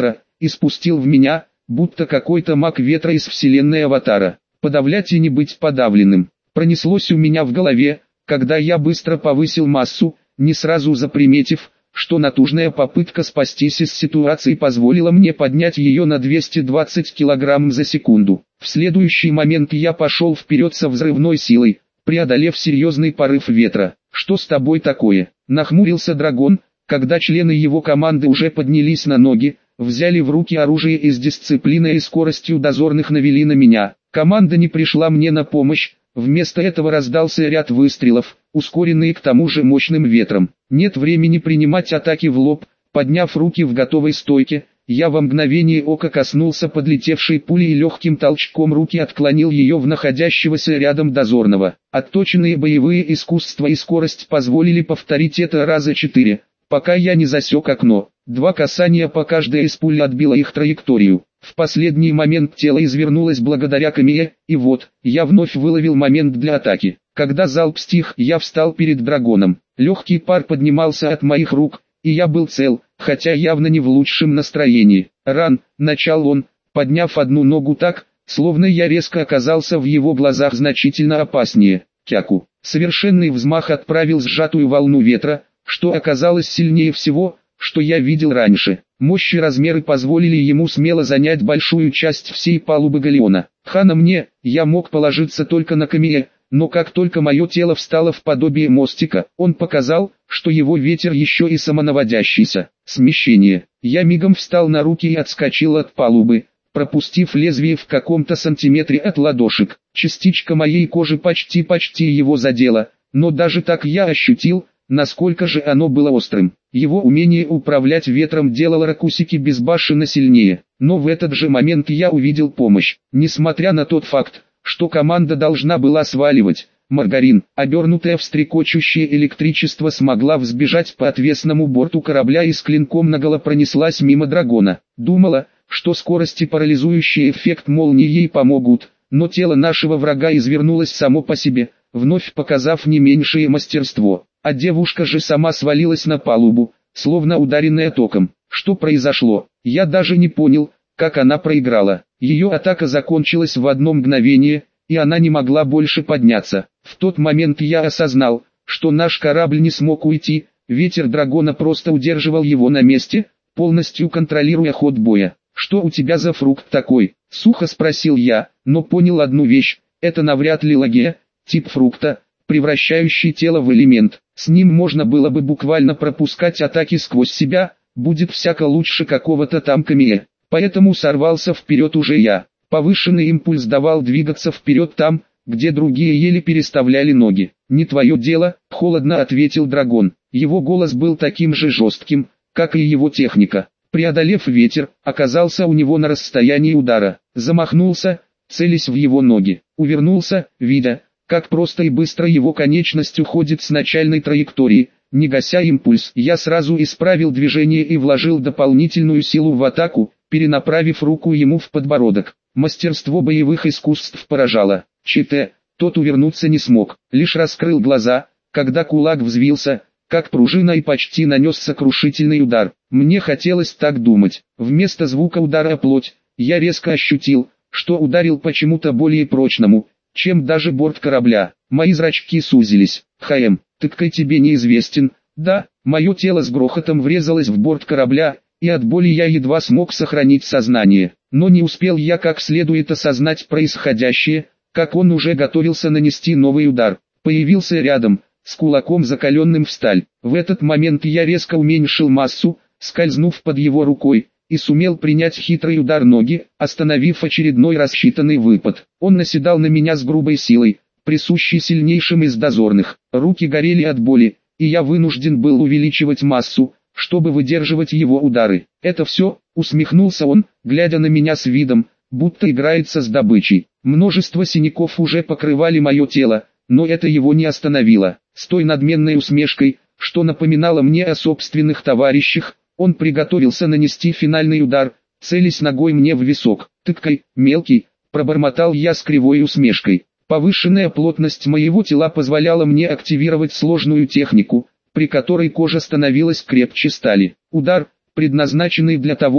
и спустил в меня, будто какой-то маг ветра из вселенной Аватара. Подавлять и не быть подавленным. Пронеслось у меня в голове, когда я быстро повысил массу, не сразу заприметив, что натужная попытка спастись из ситуации позволила мне поднять ее на двести двадцать килограмм за секунду. В следующий момент я пошел вперед со взрывной силой, преодолев серьезный порыв ветра. «Что с тобой такое?» — нахмурился дракон, когда члены его команды уже поднялись на ноги, взяли в руки оружие и с дисциплиной и скоростью дозорных навели на меня. Команда не пришла мне на помощь, вместо этого раздался ряд выстрелов, ускоренные к тому же мощным ветром. Нет времени принимать атаки в лоб. Подняв руки в готовой стойке, я во мгновение ока коснулся подлетевшей пули и легким толчком руки отклонил ее в находящегося рядом дозорного. Отточенные боевые искусства и скорость позволили повторить это раза четыре, пока я не засек окно. Два касания по каждой из пуль отбило их траекторию. В последний момент тело извернулось благодаря камее, и вот, я вновь выловил момент для атаки. Когда залп стих, я встал перед драконом. Легкий пар поднимался от моих рук, и я был цел, хотя явно не в лучшем настроении. «Ран», — начал он, подняв одну ногу так, словно я резко оказался в его глазах значительно опаснее. Кяку. Совершенный взмах отправил сжатую волну ветра, что оказалось сильнее всего, что я видел раньше. Мощь и размеры позволили ему смело занять большую часть всей палубы галеона. Хана мне, я мог положиться только на камея, но как только мое тело встало в подобие мостика, он показал, что его ветер еще и самонаводящийся. Смещение. Я мигом встал на руки и отскочил от палубы, пропустив лезвие в каком-то сантиметре от ладошек. Частичка моей кожи почти-почти его задела, но даже так я ощутил, насколько же оно было острым. Его умение управлять ветром делало Ракусики безбашенно сильнее. Но в этот же момент я увидел помощь. Несмотря на тот факт, что команда должна была сваливать, Маргарин, обернутая в стрекочущее электричество, смогла взбежать по отвесному борту корабля и с клинком наголо пронеслась мимо дракона. Думала, что скорость и парализующий эффект молнии ей помогут, но тело нашего врага извернулось само по себе, вновь показав не меньшее мастерство. А девушка же сама свалилась на палубу, словно ударенная током. Что произошло? Я даже не понял, как она проиграла. Ее атака закончилась в одно мгновение, и она не могла больше подняться. В тот момент я осознал, что наш корабль не смог уйти, ветер дракона просто удерживал его на месте, полностью контролируя ход боя. «Что у тебя за фрукт такой?» — сухо спросил я, но понял одну вещь: это навряд ли лагея, тип фрукта, превращающий тело в элемент. С ним можно было бы буквально пропускать атаки сквозь себя, будет всяко лучше какого-то там камея. Поэтому сорвался вперед уже я. Повышенный импульс давал двигаться вперед там, где другие еле переставляли ноги. «Не твое дело», — холодно ответил дракон. Его голос был таким же жестким, как и его техника. Преодолев ветер, оказался у него на расстоянии удара. Замахнулся, целясь в его ноги. Увернулся, видя, как просто и быстро его конечность уходит с начальной траектории. Не гася импульс, я сразу исправил движение и вложил дополнительную силу в атаку, перенаправив руку ему в подбородок. Мастерство боевых искусств поражало. ЧТ, тот увернуться не смог, лишь раскрыл глаза, когда кулак взвился, как пружина, и почти нанес сокрушительный удар. Мне хотелось так думать. Вместо звука удара о плоть, я резко ощутил, что ударил почему-то более прочному, чем даже борт корабля. Мои зрачки сузились. «ХМ, тыкай тебе неизвестен». Да, мое тело с грохотом врезалось в борт корабля, и от боли я едва смог сохранить сознание. Но не успел я как следует осознать происходящее, как он уже готовился нанести новый удар. Появился рядом, с кулаком закаленным в сталь. В этот момент я резко уменьшил массу, скользнув под его рукой, и сумел принять хитрый удар ноги, остановив очередной рассчитанный выпад. Он наседал на меня с грубой силой, присущей сильнейшим из дозорных. Руки горели от боли, и я вынужден был увеличивать массу, чтобы выдерживать его удары. «Это все?» — усмехнулся он, глядя на меня с видом, будто играется с добычей. Множество синяков уже покрывали мое тело, но это его не остановило. С той надменной усмешкой, что напоминало мне о собственных товарищах, он приготовился нанести финальный удар, целясь ногой мне в висок. «Тыкай, мелкий», — пробормотал я с кривой усмешкой. Повышенная плотность моего тела позволяла мне активировать сложную технику, при которой кожа становилась крепче стали. Удар, предназначенный для того,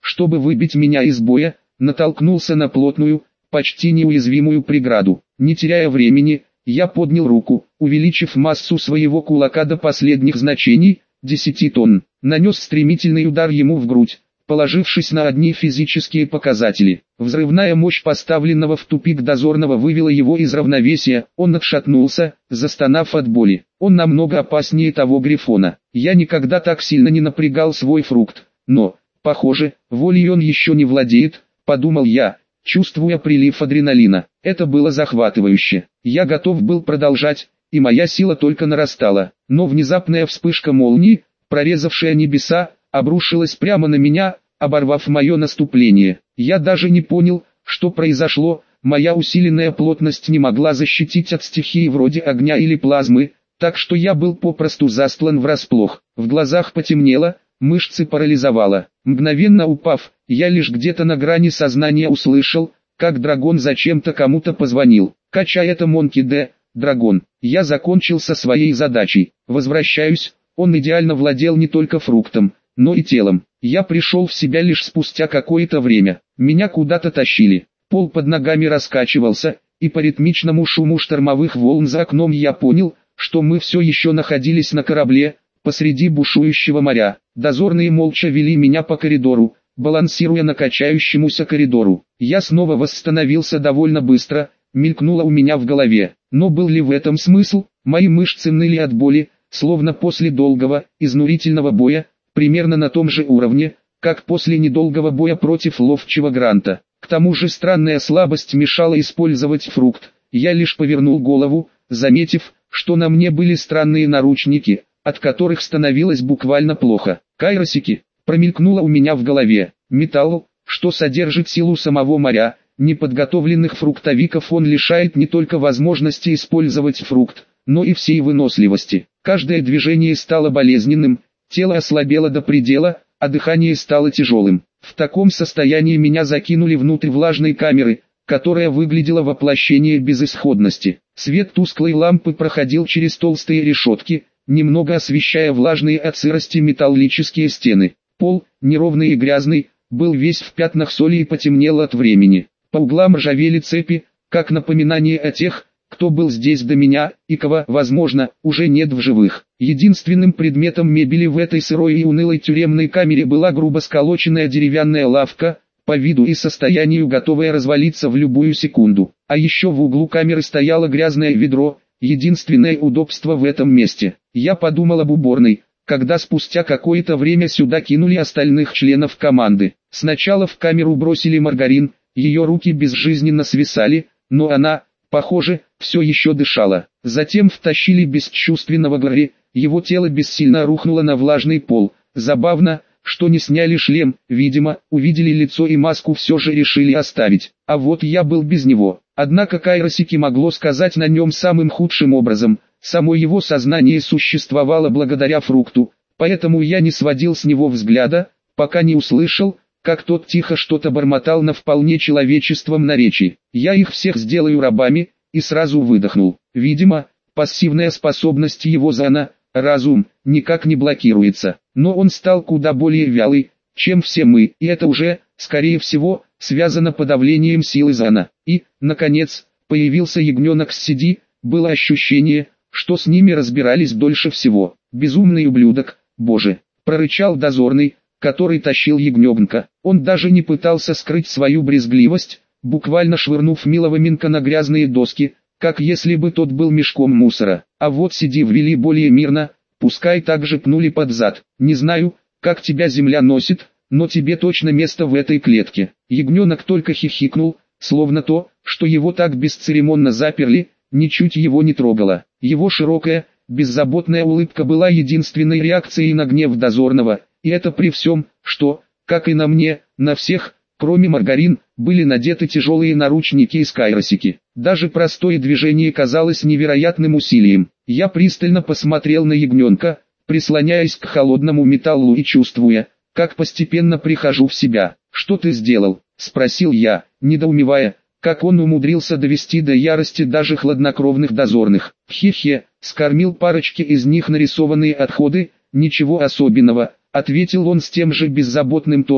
чтобы выбить меня из боя, натолкнулся на плотную, почти неуязвимую преграду. Не теряя времени, я поднял руку, увеличив массу своего кулака до последних значений, десяти тонн, нанес стремительный удар ему в грудь, положившись на одни физические показатели. Взрывная мощь поставленного в тупик дозорного вывела его из равновесия, он отшатнулся, застонав от боли. Он намного опаснее того грифона. Я никогда так сильно не напрягал свой фрукт, но, похоже, волей он еще не владеет, подумал я, чувствуя прилив адреналина. Это было захватывающе. Я готов был продолжать, и моя сила только нарастала. Но внезапная вспышка молнии, прорезавшая небеса, обрушилась прямо на меня, оборвав мое наступление. Я даже не понял, что произошло, моя усиленная плотность не могла защитить от стихии вроде огня или плазмы, так что я был попросту застлан врасплох. В глазах потемнело, мышцы парализовало. Мгновенно упав, я лишь где-то на грани сознания услышал, как дракон зачем-то кому-то позвонил. «Качай это, Монки Д, дракон». Я закончил со своей задачей. Возвращаюсь, он идеально владел не только фруктом, но и телом. Я пришел в себя лишь спустя какое-то время. Меня куда-то тащили. Пол под ногами раскачивался, и по ритмичному шуму штормовых волн за окном я понял, что мы все еще находились на корабле, посреди бушующего моря. Дозорные молча вели меня по коридору, балансируя на качающемуся коридору. Я снова восстановился довольно быстро, мелькнуло у меня в голове. Но был ли в этом смысл? Мои мышцы ныли от боли, словно после долгого, изнурительного боя, примерно на том же уровне, как после недолгого боя против ловчего Гранта. К тому же странная слабость мешала использовать фрукт. Я лишь повернул голову, заметив, что на мне были странные наручники, от которых становилось буквально плохо. Кайросики, промелькнуло у меня в голове. Металл, что содержит силу самого моря. Неподготовленных фруктовиков он лишает не только возможности использовать фрукт, но и всей выносливости. Каждое движение стало болезненным, тело ослабело до предела, а дыхание стало тяжелым. В таком состоянии меня закинули внутрь влажной камеры, которая выглядела воплощением безысходности. Свет тусклой лампы проходил через толстые решетки, немного освещая влажные от сырости металлические стены. Пол, неровный и грязный, был весь в пятнах соли и потемнел от времени. По углам ржавели цепи, как напоминание о тех, кто был здесь до меня, и кого, возможно, уже нет в живых. Единственным предметом мебели в этой сырой и унылой тюремной камере была грубо сколоченная деревянная лавка, по виду и состоянию готовая развалиться в любую секунду. А еще в углу камеры стояло грязное ведро, единственное удобство в этом месте. Я подумал об уборной, когда спустя какое-то время сюда кинули остальных членов команды. Сначала в камеру бросили Маргарин, ее руки безжизненно свисали, но она, похоже, все еще дышала. Затем втащили бесчувственного Гарри, его тело бессильно рухнуло на влажный пол. Забавно, что не сняли шлем, видимо, увидели лицо и маску все же решили оставить. А вот я был без него. Однако Кайросики могло сказать на нем самым худшим образом. Само его сознание существовало благодаря фрукту, поэтому я не сводил с него взгляда, пока не услышал, как тот тихо что-то бормотал на вполне человеческом наречии. Я их всех сделаю рабами, и сразу выдохнул. Видимо, пассивная способность его зана, разум, никак не блокируется. Но он стал куда более вялый, чем все мы, и это уже, скорее всего, связано подавлением силы зана. И, наконец, появился ягненок с Сиди, было ощущение, что с ними разбирались дольше всего. «Безумный ублюдок, боже!» – прорычал дозорный, который тащил ягненка. Он даже не пытался скрыть свою брезгливость, буквально швырнув милого Минка на грязные доски, как если бы тот был мешком мусора. А вот Сиди ввели более мирно, пускай также пнули под зад. «Не знаю, как тебя земля носит, но тебе точно место в этой клетке». Ягненок только хихикнул, словно то, что его так бесцеремонно заперли, ничуть его не трогало. Его широкая, беззаботная улыбка была единственной реакцией на гнев дозорного, и это при всем, что, как и на мне, на всех, кроме Маргарин, были надеты тяжелые наручники из Кайросики. Даже простое движение казалось невероятным усилием. Я пристально посмотрел на ягненка, прислоняясь к холодному металлу и чувствуя, как постепенно прихожу в себя. «Что ты сделал?» – спросил я, недоумевая, как он умудрился довести до ярости даже хладнокровных дозорных. «Хе-хе, скормил парочке из них нарисованные отходы, ничего особенного», — ответил он с тем же беззаботным тоном,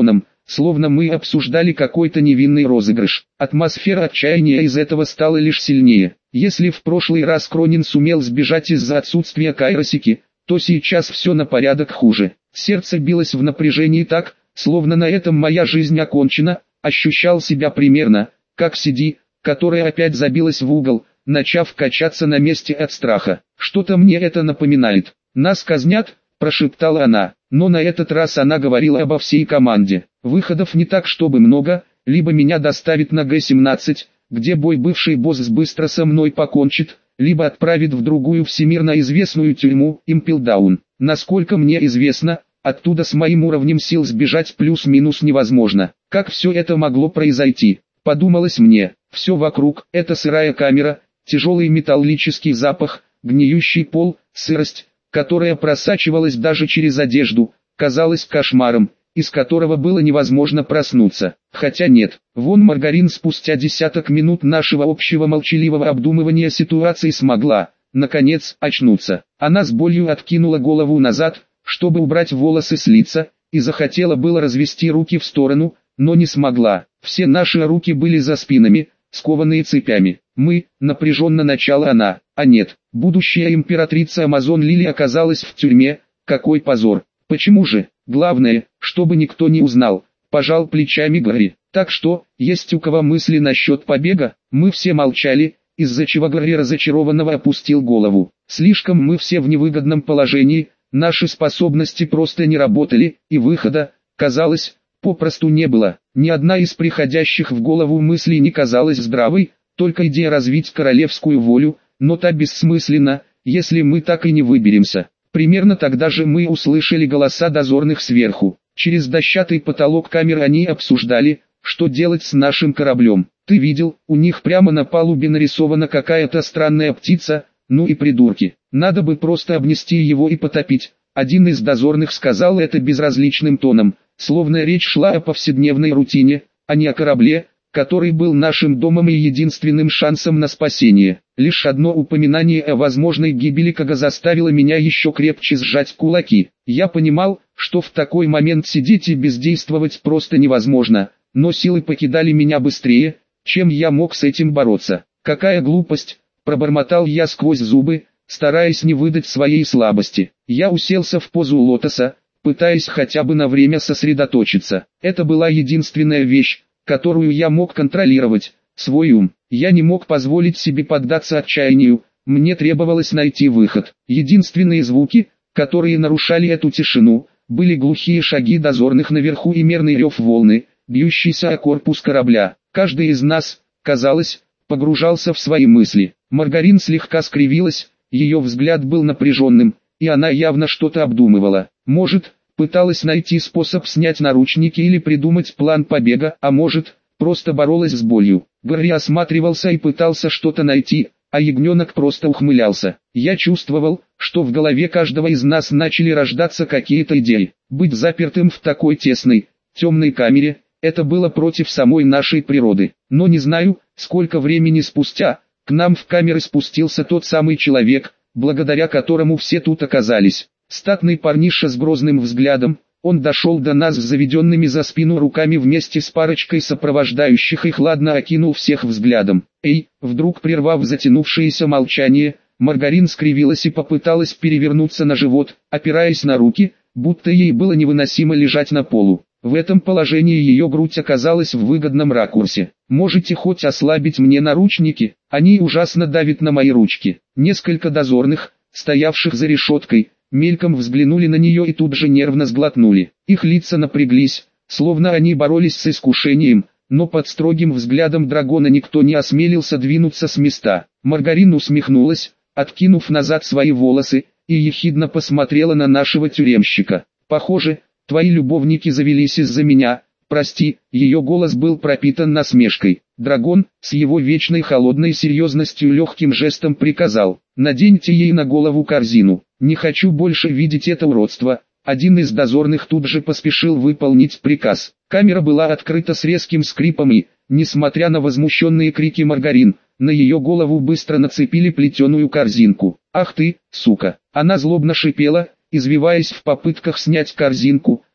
словно мы обсуждали какой-то невинный розыгрыш. Атмосфера отчаяния из этого стала лишь сильнее. Если в прошлый раз Кронин сумел сбежать из-за отсутствия Кайросики, то сейчас все на порядок хуже. Сердце билось в напряжении так, словно на этом моя жизнь окончена. Ощущал себя примерно, как Сиди, которая опять забилась в угол, начав качаться на месте от страха. «Что-то мне это напоминает. Нас казнят», – прошептала она, но на этот раз она говорила обо всей команде. «Выходов не так чтобы много, либо меня доставят на Г семнадцать, где бой бывший босс быстро со мной покончит, либо отправит в другую всемирно известную тюрьму, Импелдаун. Насколько мне известно, оттуда с моим уровнем сил сбежать плюс-минус невозможно. Как все это могло произойти? Подумалось мне. Все вокруг – это сырая камера, тяжелый металлический запах, гниющий пол, сырость, которая просачивалась даже через одежду, казалась кошмаром, из которого было невозможно проснуться. Хотя нет, вон Маргарин спустя десяток минут нашего общего молчаливого обдумывания ситуации смогла, наконец, очнуться. Она с болью откинула голову назад, чтобы убрать волосы с лица, и захотела было развести руки в сторону, но не смогла. Все наши руки были за спинами, скованные цепями. Мы, напряженно начала она, а нет, будущая императрица Амазон Лили оказалась в тюрьме, какой позор. Почему же? Главное, чтобы никто не узнал, пожал плечами Гарри. Так что, есть у кого мысли насчет побега? Мы все молчали, из-за чего Гарри разочарованного опустил голову. Слишком мы все в невыгодном положении, наши способности просто не работали, и выхода, казалось, попросту не было. Ни одна из приходящих в голову мыслей не казалась здравой, только идея развить королевскую волю, но та бессмысленна, если мы так и не выберемся. Примерно тогда же мы услышали голоса дозорных сверху. Через дощатый потолок камеры они обсуждали, что делать с нашим кораблем. Ты видел, у них прямо на палубе нарисована какая-то странная птица, ну и придурки. Надо бы просто обнести его и потопить. Один из дозорных сказал это безразличным тоном, словно речь шла о повседневной рутине, а не о корабле, который был нашим домом и единственным шансом на спасение. Лишь одно упоминание о возможной гибели Кага заставило меня еще крепче сжать кулаки. Я понимал, что в такой момент сидеть и бездействовать просто невозможно, но силы покидали меня быстрее, чем я мог с этим бороться. «Какая глупость!» – пробормотал я сквозь зубы, стараясь не выдать своей слабости. Я уселся в позу лотоса, пытаясь хотя бы на время сосредоточиться. Это была единственная вещь, которую я мог контролировать, свой ум. Я не мог позволить себе поддаться отчаянию, мне требовалось найти выход. Единственные звуки, которые нарушали эту тишину, были глухие шаги дозорных наверху и мерный рев волны, бьющийся о корпус корабля. Каждый из нас, казалось, погружался в свои мысли. Маргарин слегка скривилась, ее взгляд был напряженным, и она явно что-то обдумывала. Может, пыталась найти способ снять наручники или придумать план побега, а может, просто боролась с болью. Гарри осматривался и пытался что-то найти, а ягненок просто ухмылялся. Я чувствовал, что в голове каждого из нас начали рождаться какие-то идеи. Быть запертым в такой тесной, темной камере, это было против самой нашей природы. Но не знаю, сколько времени спустя, к нам в камеры спустился тот самый человек, благодаря которому все тут оказались. Статный парниша с грозным взглядом, он дошел до нас с заведенными за спину руками вместе с парочкой сопровождающих и хладно окинул всех взглядом. «Эй!» Вдруг прервав затянувшееся молчание, Маргарин скривилась и попыталась перевернуться на живот, опираясь на руки, будто ей было невыносимо лежать на полу. В этом положении ее грудь оказалась в выгодном ракурсе. «Можете хоть ослабить мне наручники? Они ужасно давят на мои ручки». Несколько дозорных, стоявших за решеткой, мельком взглянули на нее и тут же нервно сглотнули. Их лица напряглись, словно они боролись с искушением, но под строгим взглядом дракона никто не осмелился двинуться с места. Маргарин усмехнулась, откинув назад свои волосы, и ехидно посмотрела на нашего тюремщика. «Похоже, твои любовники завелись из-за меня, прости». Ее голос был пропитан насмешкой. Дракон, с его вечной холодной серьезностью легким жестом приказал: «Наденьте ей на голову корзину. Не хочу больше видеть это уродство». Один из дозорных тут же поспешил выполнить приказ. Камера была открыта с резким скрипом и, несмотря на возмущенные крики Маргарин, на ее голову быстро нацепили плетеную корзинку. «Ах ты, сука!» Она злобно шипела, извиваясь в попытках снять корзинку,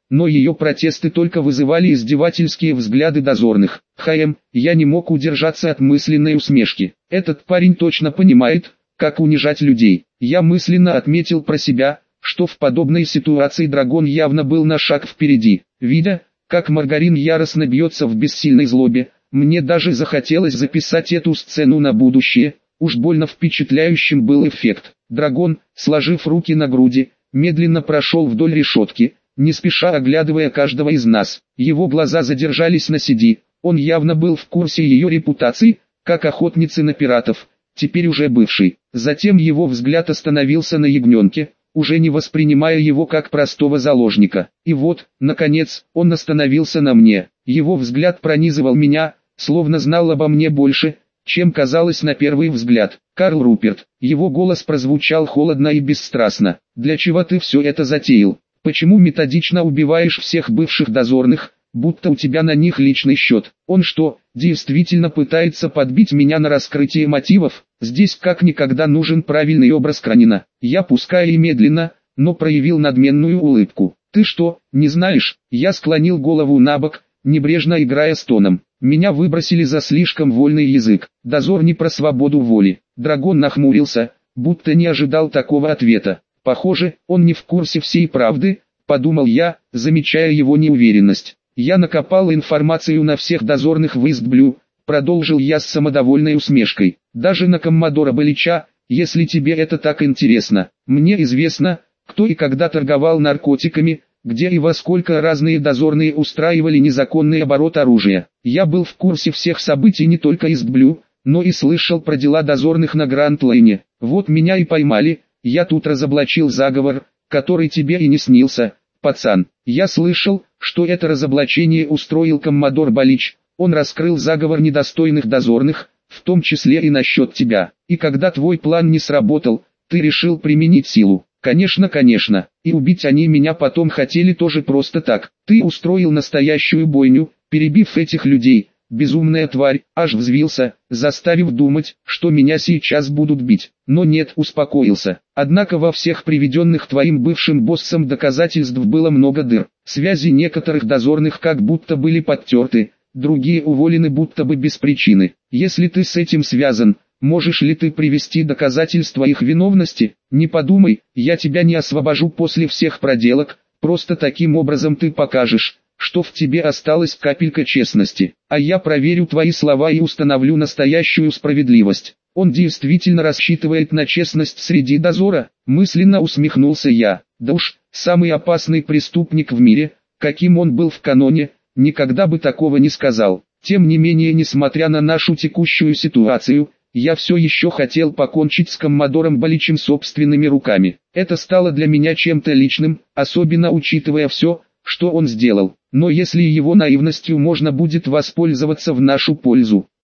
но ее протесты только вызывали издевательские взгляды дозорных. «Хаем», я не мог удержаться от мысленной усмешки. Этот парень точно понимает, как унижать людей. Я мысленно отметил про себя, что в подобной ситуации Драгон явно был на шаг впереди. Видя, как Маргарин яростно бьется в бессильной злобе, мне даже захотелось записать эту сцену на будущее. Уж больно впечатляющим был эффект. Драгон, сложив руки на груди, медленно прошел вдоль решетки, не спеша оглядывая каждого из нас. Его глаза задержались на Сиди. Он явно был в курсе ее репутации, как охотницы на пиратов, теперь уже бывший. Затем его взгляд остановился на ягненке, уже не воспринимая его как простого заложника. И вот, наконец, он остановился на мне. Его взгляд пронизывал меня, словно знал обо мне больше, чем казалось на первый взгляд. «Карл Руперт», его голос прозвучал холодно и бесстрастно. «Для чего ты все это затеял? Почему методично убиваешь всех бывших дозорных, будто у тебя на них личный счет? Он что, действительно пытается подбить меня на раскрытие мотивов? Здесь как никогда нужен правильный образ Кранина». Я, пускай и медленно, но проявил надменную улыбку. «Ты что, не знаешь?» Я склонил голову набок, небрежно играя с тоном. «Меня выбросили за слишком вольный язык. Дозор не про свободу воли». Драгон нахмурился, будто не ожидал такого ответа. «Похоже, он не в курсе всей правды», — подумал я, замечая его неуверенность. «Я накопал информацию на всех дозорных в Истблю», — продолжил я с самодовольной усмешкой. «Даже на коммодора Балича, если тебе это так интересно. Мне известно, кто и когда торговал наркотиками, где и во сколько разные дозорные устраивали незаконный оборот оружия. Я был в курсе всех событий не только Истблю, но и слышал про дела дозорных на Гранд-Лейне. Вот меня и поймали, я тут разоблачил заговор, который тебе и не снился, пацан. Я слышал, что это разоблачение устроил коммодор Балич. Он раскрыл заговор недостойных дозорных, в том числе и насчет тебя. И когда твой план не сработал, ты решил применить силу. Конечно, конечно, и убить они меня потом хотели тоже просто так. Ты устроил настоящую бойню, перебив этих людей. Безумная тварь, аж взвился, заставив думать, что меня сейчас будут бить. Но нет, успокоился. Однако во всех приведенных твоим бывшим боссом доказательств было много дыр. Связи некоторых дозорных как будто были подтерты, другие уволены будто бы без причины. Если ты с этим связан, можешь ли ты привести доказательства их виновности? Не подумай, я тебя не освобожу после всех проделок, просто таким образом ты покажешь, что в тебе осталась капелька честности, а я проверю твои слова и установлю настоящую справедливость. Он действительно рассчитывает на честность среди дозора? Мысленно усмехнулся я. Да уж, самый опасный преступник в мире, каким он был в каноне, никогда бы такого не сказал. Тем не менее, несмотря на нашу текущую ситуацию, я все еще хотел покончить с коммодором Баличем собственными руками. Это стало для меня чем-то личным, особенно учитывая все, что он сделал. Но если его наивностью можно будет воспользоваться в нашу пользу,